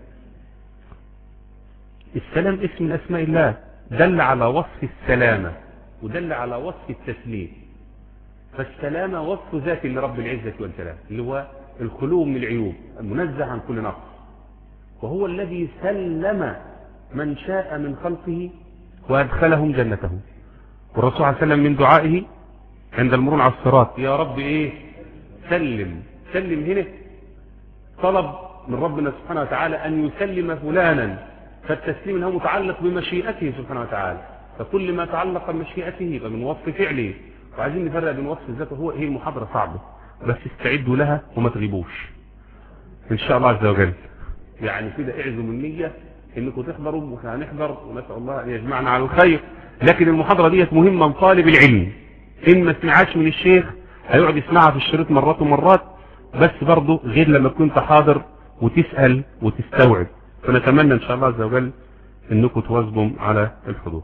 السلام اسم من اسماء الله دل على وصف السلامة ودل على وصف التسليم. فالسلامة وصف ذاتي لرب العزة والجلال اللي هو الخلو من العيوب المنزه عن كل نقص، وهو الذي سلم من شاء من خلقه وادخلهم جنته. والرسول صلى الله عليه وسلم من دعائه عند المرور على الصراط يا رب ايه؟ سلم. سلم هنا طلب من ربنا سبحانه وتعالى أن يسلم فلانا، فالتسليم هو متعلق بمشيئته سبحانه وتعالى، فكل ما تعلق بمشيئته يبقى من وصف فعله. وعايزين نفرق بين وصف الذات وهو هي المحاضرة صعبة، بس استعدوا لها وما تغيبوش إن شاء الله عز وجل. يعني كده اعزموا النية إنكم تحضروا وإحنا هنحضر ونسأل الله أن يجمعنا على الخير. لكن المحاضرة دي مهمة لطالب العلم، إن ما سمعهاش من الشيخ هيقعد يسمعها في الشريط مرات ومرات، بس برضه غير لما كنت حاضر وتسأل وتستوعب. فنتمنى ان شاء الله عز وجل انكم تواظبوا على الحضور.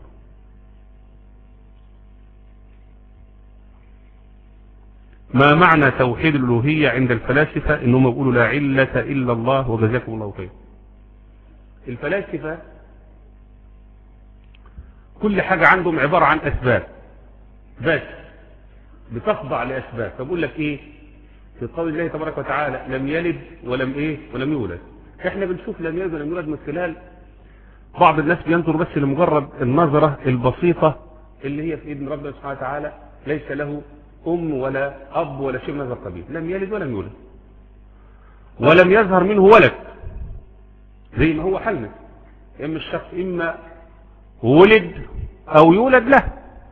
ما معنى توحيد الالوهية عند الفلاسفة؟ انهم يقولوا لا علة الا الله وجزاكم الله خير. الفلاسفة كل حاجة عندهم عبارة عن اسباب بس بتخضع لاسباب. فبقول لك ايه في قول الله تبارك وتعالى لم يلد ولم ايه ولم يولد. احنا بنشوف لم يلد ولم يولد من خلال بعض الناس بينظر بس لمجرد النظرة البسيطة اللي هي في ايد ربنا سبحانه وتعالى، ليس له ام ولا اب ولا شيء من هذا القبيل، لم يلد ولم يولد ولم يظهر منه ولد، زي ما هو حالنا. اما الشخص اما ولد او يولد له.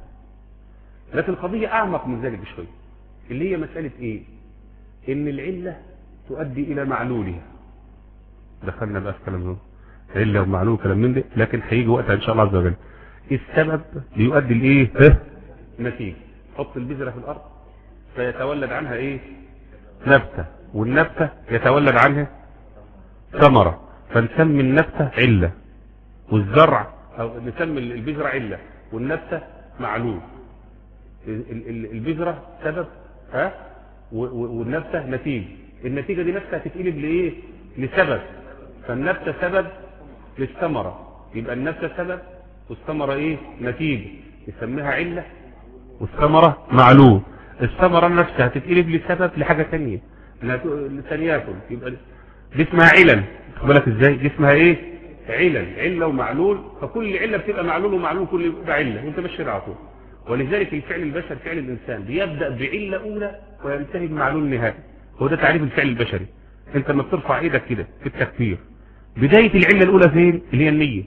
لكن القضية اعمق من ذلك بشوية، اللي هي مسألة ايه؟ ان العلة تؤدي الى معلولها. دخلنا بقى في كلام ده، علة ومعلول كلام من ده، لكن هيجي وقتها ان شاء الله عز وجل. السبب بيؤدي لايه؟ نتيجة. حط البذرة في الارض فيتولد عنها ايه؟ نبتة، والنبتة يتولد عنها ثمرة، فنسمي النبتة علة، والزرع او نسمي البذرة علة، والنبتة معلول. البذرة سبب ها والنبتة نتيجة، النتيجة دي نفسها هتتقلب لايه؟ لسبب، فالنبتة سبب للثمرة، يبقى النبتة سبب والثمرة ايه؟ نتيجة، يسميها علة والثمرة معلول. الثمرة نفسها هتتقلب لسبب لحاجة ثانية لثانياكل، يبقى دي اسمها علل. بالك ازاي؟ دي اسمها ايه؟ علل، علة ومعلول. فكل علة بتبقى معلول ومعلول كل يبقى علة، وانت ماشي على طول. ولذلك الفعل البشري فعل الانسان بيبدأ بعلة اولى وينتهي بمعلول نهائي. هو ده تعريف الفعل البشري. انت لما بترفع ايدك كده في التكبير، بداية العلة الاولى فين؟ اللي هي النية.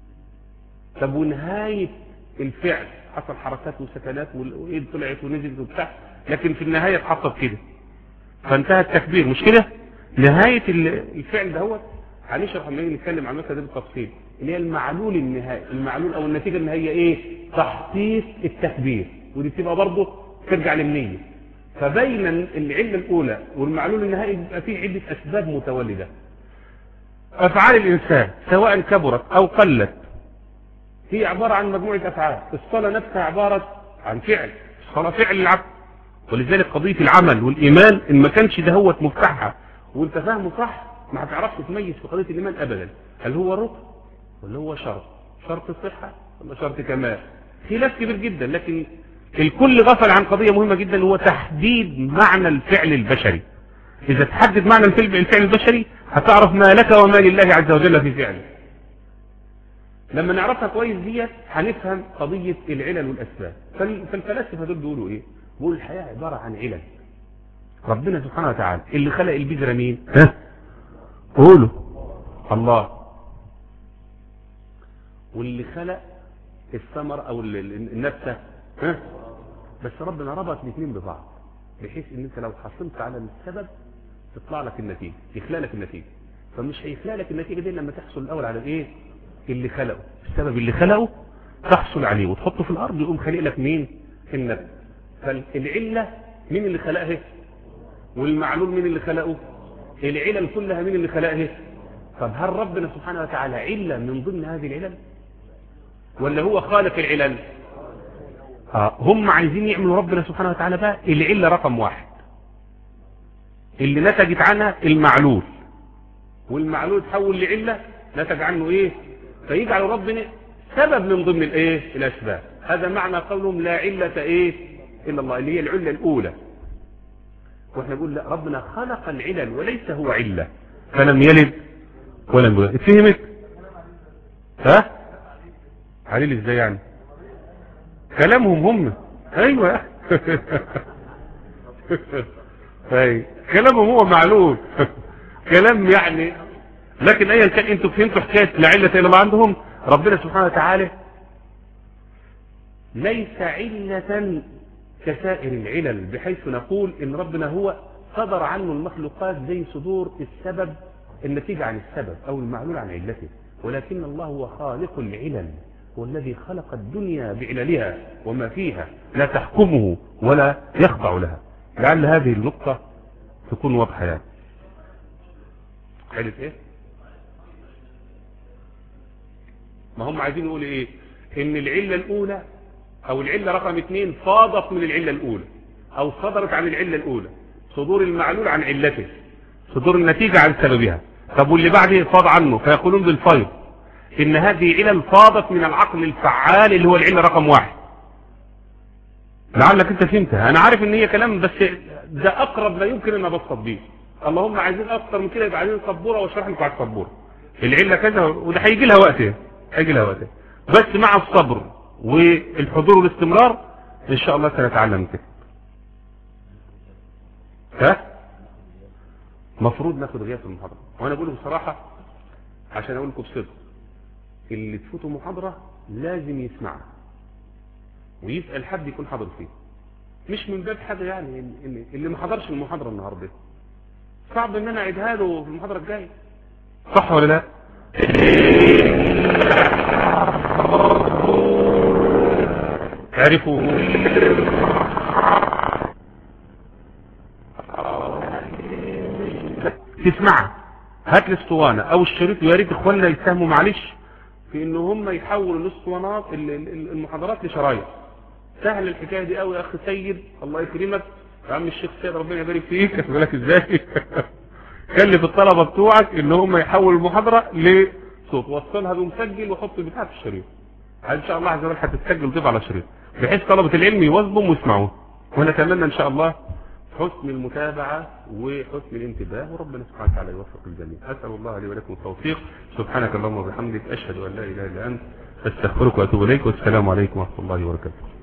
طب ونهاية الفعل حصل حركات وسكنات والايد طلعت ونزلت وبتاع، لكن في النهاية اتحطت كده فانتهى التكبير، مش كده؟ نهاية الفعل ده هو هنشرح لما نيجي نتكلم عن المسألة دي بالتفصيل، اللي هي المعلول النهائي. المعلول او النتيجة النهائية ايه؟ تحقيق التكبير، ودي بتبقى برضه ترجع للنية. فبين العلة الاولى والمعلول النهائي بيبقى فيه عدة اسباب متولدة. افعال الانسان سواء كبرت او قلت هي عبارة عن مجموعة افعال. الصلاة نفسها عبارة عن فعل، الصلاة فعل العبد. ولذلك قضية العمل والايمان ان ما كانش ده هو مفتاحها وانت فاهمه صح، ما هتعرفش تميز في قضية الايمان ابدا، هل هو ركن ولا هو شرط؟ شرط الصحة ولا شرط كمال؟ خلاف كبير جدا. لكن الكل غفل عن قضية مهمة جدا، هو تحديد معنى الفعل البشري. اذا تحدد معنى الفعل البشري هتعرف ما لك وما لله عز وجل في فعله. لما نعرفها كويس ديت هنفهم قضية العلل والاسباب. فالفلاسفة دول بيقولوا ايه؟ بيقولوا الحياة عبارة عن علل. ربنا سبحانه وتعالى اللي خلق البذرة مين؟ ها؟ قولوا الله. واللي خلق الثمر او النبتة ها؟ بس ربنا ربط الاثنين ببعض، بحيث ان انت لو حصلت على السبب تطلع لك النتيجة، يخلق لك النتيجة. فمش هيخلق لك النتيجة دي لما تحصل الاول على الايه؟ اللي خلقه، السبب اللي خلقه تحصل عليه وتحطه في الارض، يقوم خلق لك مين؟ النبتة. فالعلة مين اللي خلقها؟ والمعلول مين اللي خلقه؟ العلل كلها مين اللي خلقها؟ طب هل ربنا سبحانه وتعالى علة من ضمن هذه العلل ولا هو خالق العلل؟ آه هم عايزين يعملوا ربنا سبحانه وتعالى بقى العلة رقم واحد اللي نتجت عنها المعلول، والمعلول تحول لعلة نتج عنه ايه؟ فيجعل ربنا سبب من ضمن الايه؟ الاسباب. هذا معنى قولهم لا علة ايه الا الله، اللي هي العلة الاولى. واحنا نقول لا، ربنا خلق العلل وليس هو علة، فلم يلد ولم يولد. اتفهمت؟ ها؟ عليل ازاي يعني؟ كلامهم هم. ايوه ايوه كلامهم هو معلوم كلام يعني. لكن ايا كان انتوا فهمتوا حكايه لا علة الا الله عندهم. ربنا سبحانه وتعالى ليس علة كسائر العلل، بحيث نقول ان ربنا هو صدر عنه المخلوقات زي صدور السبب النتيجة عن السبب او المعلول عن علته، ولكن الله هو خالق العلل، هو الذي خلق الدنيا بعللها وما فيها، لا تحكمه ولا يخضع لها. لعل هذه النقطة تكون واضحة. يعني علة ايه؟ ما هم عايزين يقول ايه؟ ان العلة الاولى او العلة رقم اثنين فاضت من العلة الاولى او صدرت عن العلة الاولى، صدور المعلول عن علته، صدور النتيجة عن سببها. طب واللي بعده فاض عنه، فيقولون بالفيض ان هذه علل فاضت من العقل الفعال اللي هو العلة رقم واحد. لعلك انت فهمتها. انا عارف ان هي كلام بس ده اقرب ما يمكن ان ابسط بيه. اللهم عايزين اكتر من كده يبقى عايزين سبوره واشرح لكم على السبوره العله كذا، وده هيجي لها وقت اجي لها وقتها، بس مع الصبر والحضور والاستمرار ان شاء الله سنتعلم كده. ها مفروض ناخد غياب في المحاضره، وانا بقول بصراحه عشان اقول لكم بصدق، اللي تفوته محاضره لازم يسمعها ويسال حد يكون حاضر فيه، مش من باب حاجه يعني اللي ما حضرش المحاضره النهارده صعب ان انا اعيدها له في المحاضره الجايه، صح ولا لا؟ تعرفوا تسمعها، هات الاسطوانه او الشريط، ويا ريت اخواننا يساهموا معلش في ان هم يحولوا الاسطوانات المحاضرات لشرايط. سهل الحكايه دي قوي يا اخي سيد، الله يكرمك يا عم الشيخ سيد، ربنا يبارك فيك. اقول لك ازاي كلف الطلبه بتوعك ان هم يحولوا المحاضره لصوت، وصلها بمسجل وحط بتاعها في الشريط، ان شاء الله عز وجل هتتسجل وتبقى على شريط بحيث طلبه العلم يواظبوا ويسمعوه. ونتمنى ان شاء الله حسن المتابعة وحسن الانتباه، وربنا سبحانه وتعالى يوفق الجميع. أسأل الله لي ولكم التوفيق. سبحانك اللهم وبحمدك، أشهد أن لا إله إلا أنت، أستغفرك وأتوب إليك، والسلام عليكم ورحمة الله وبركاته.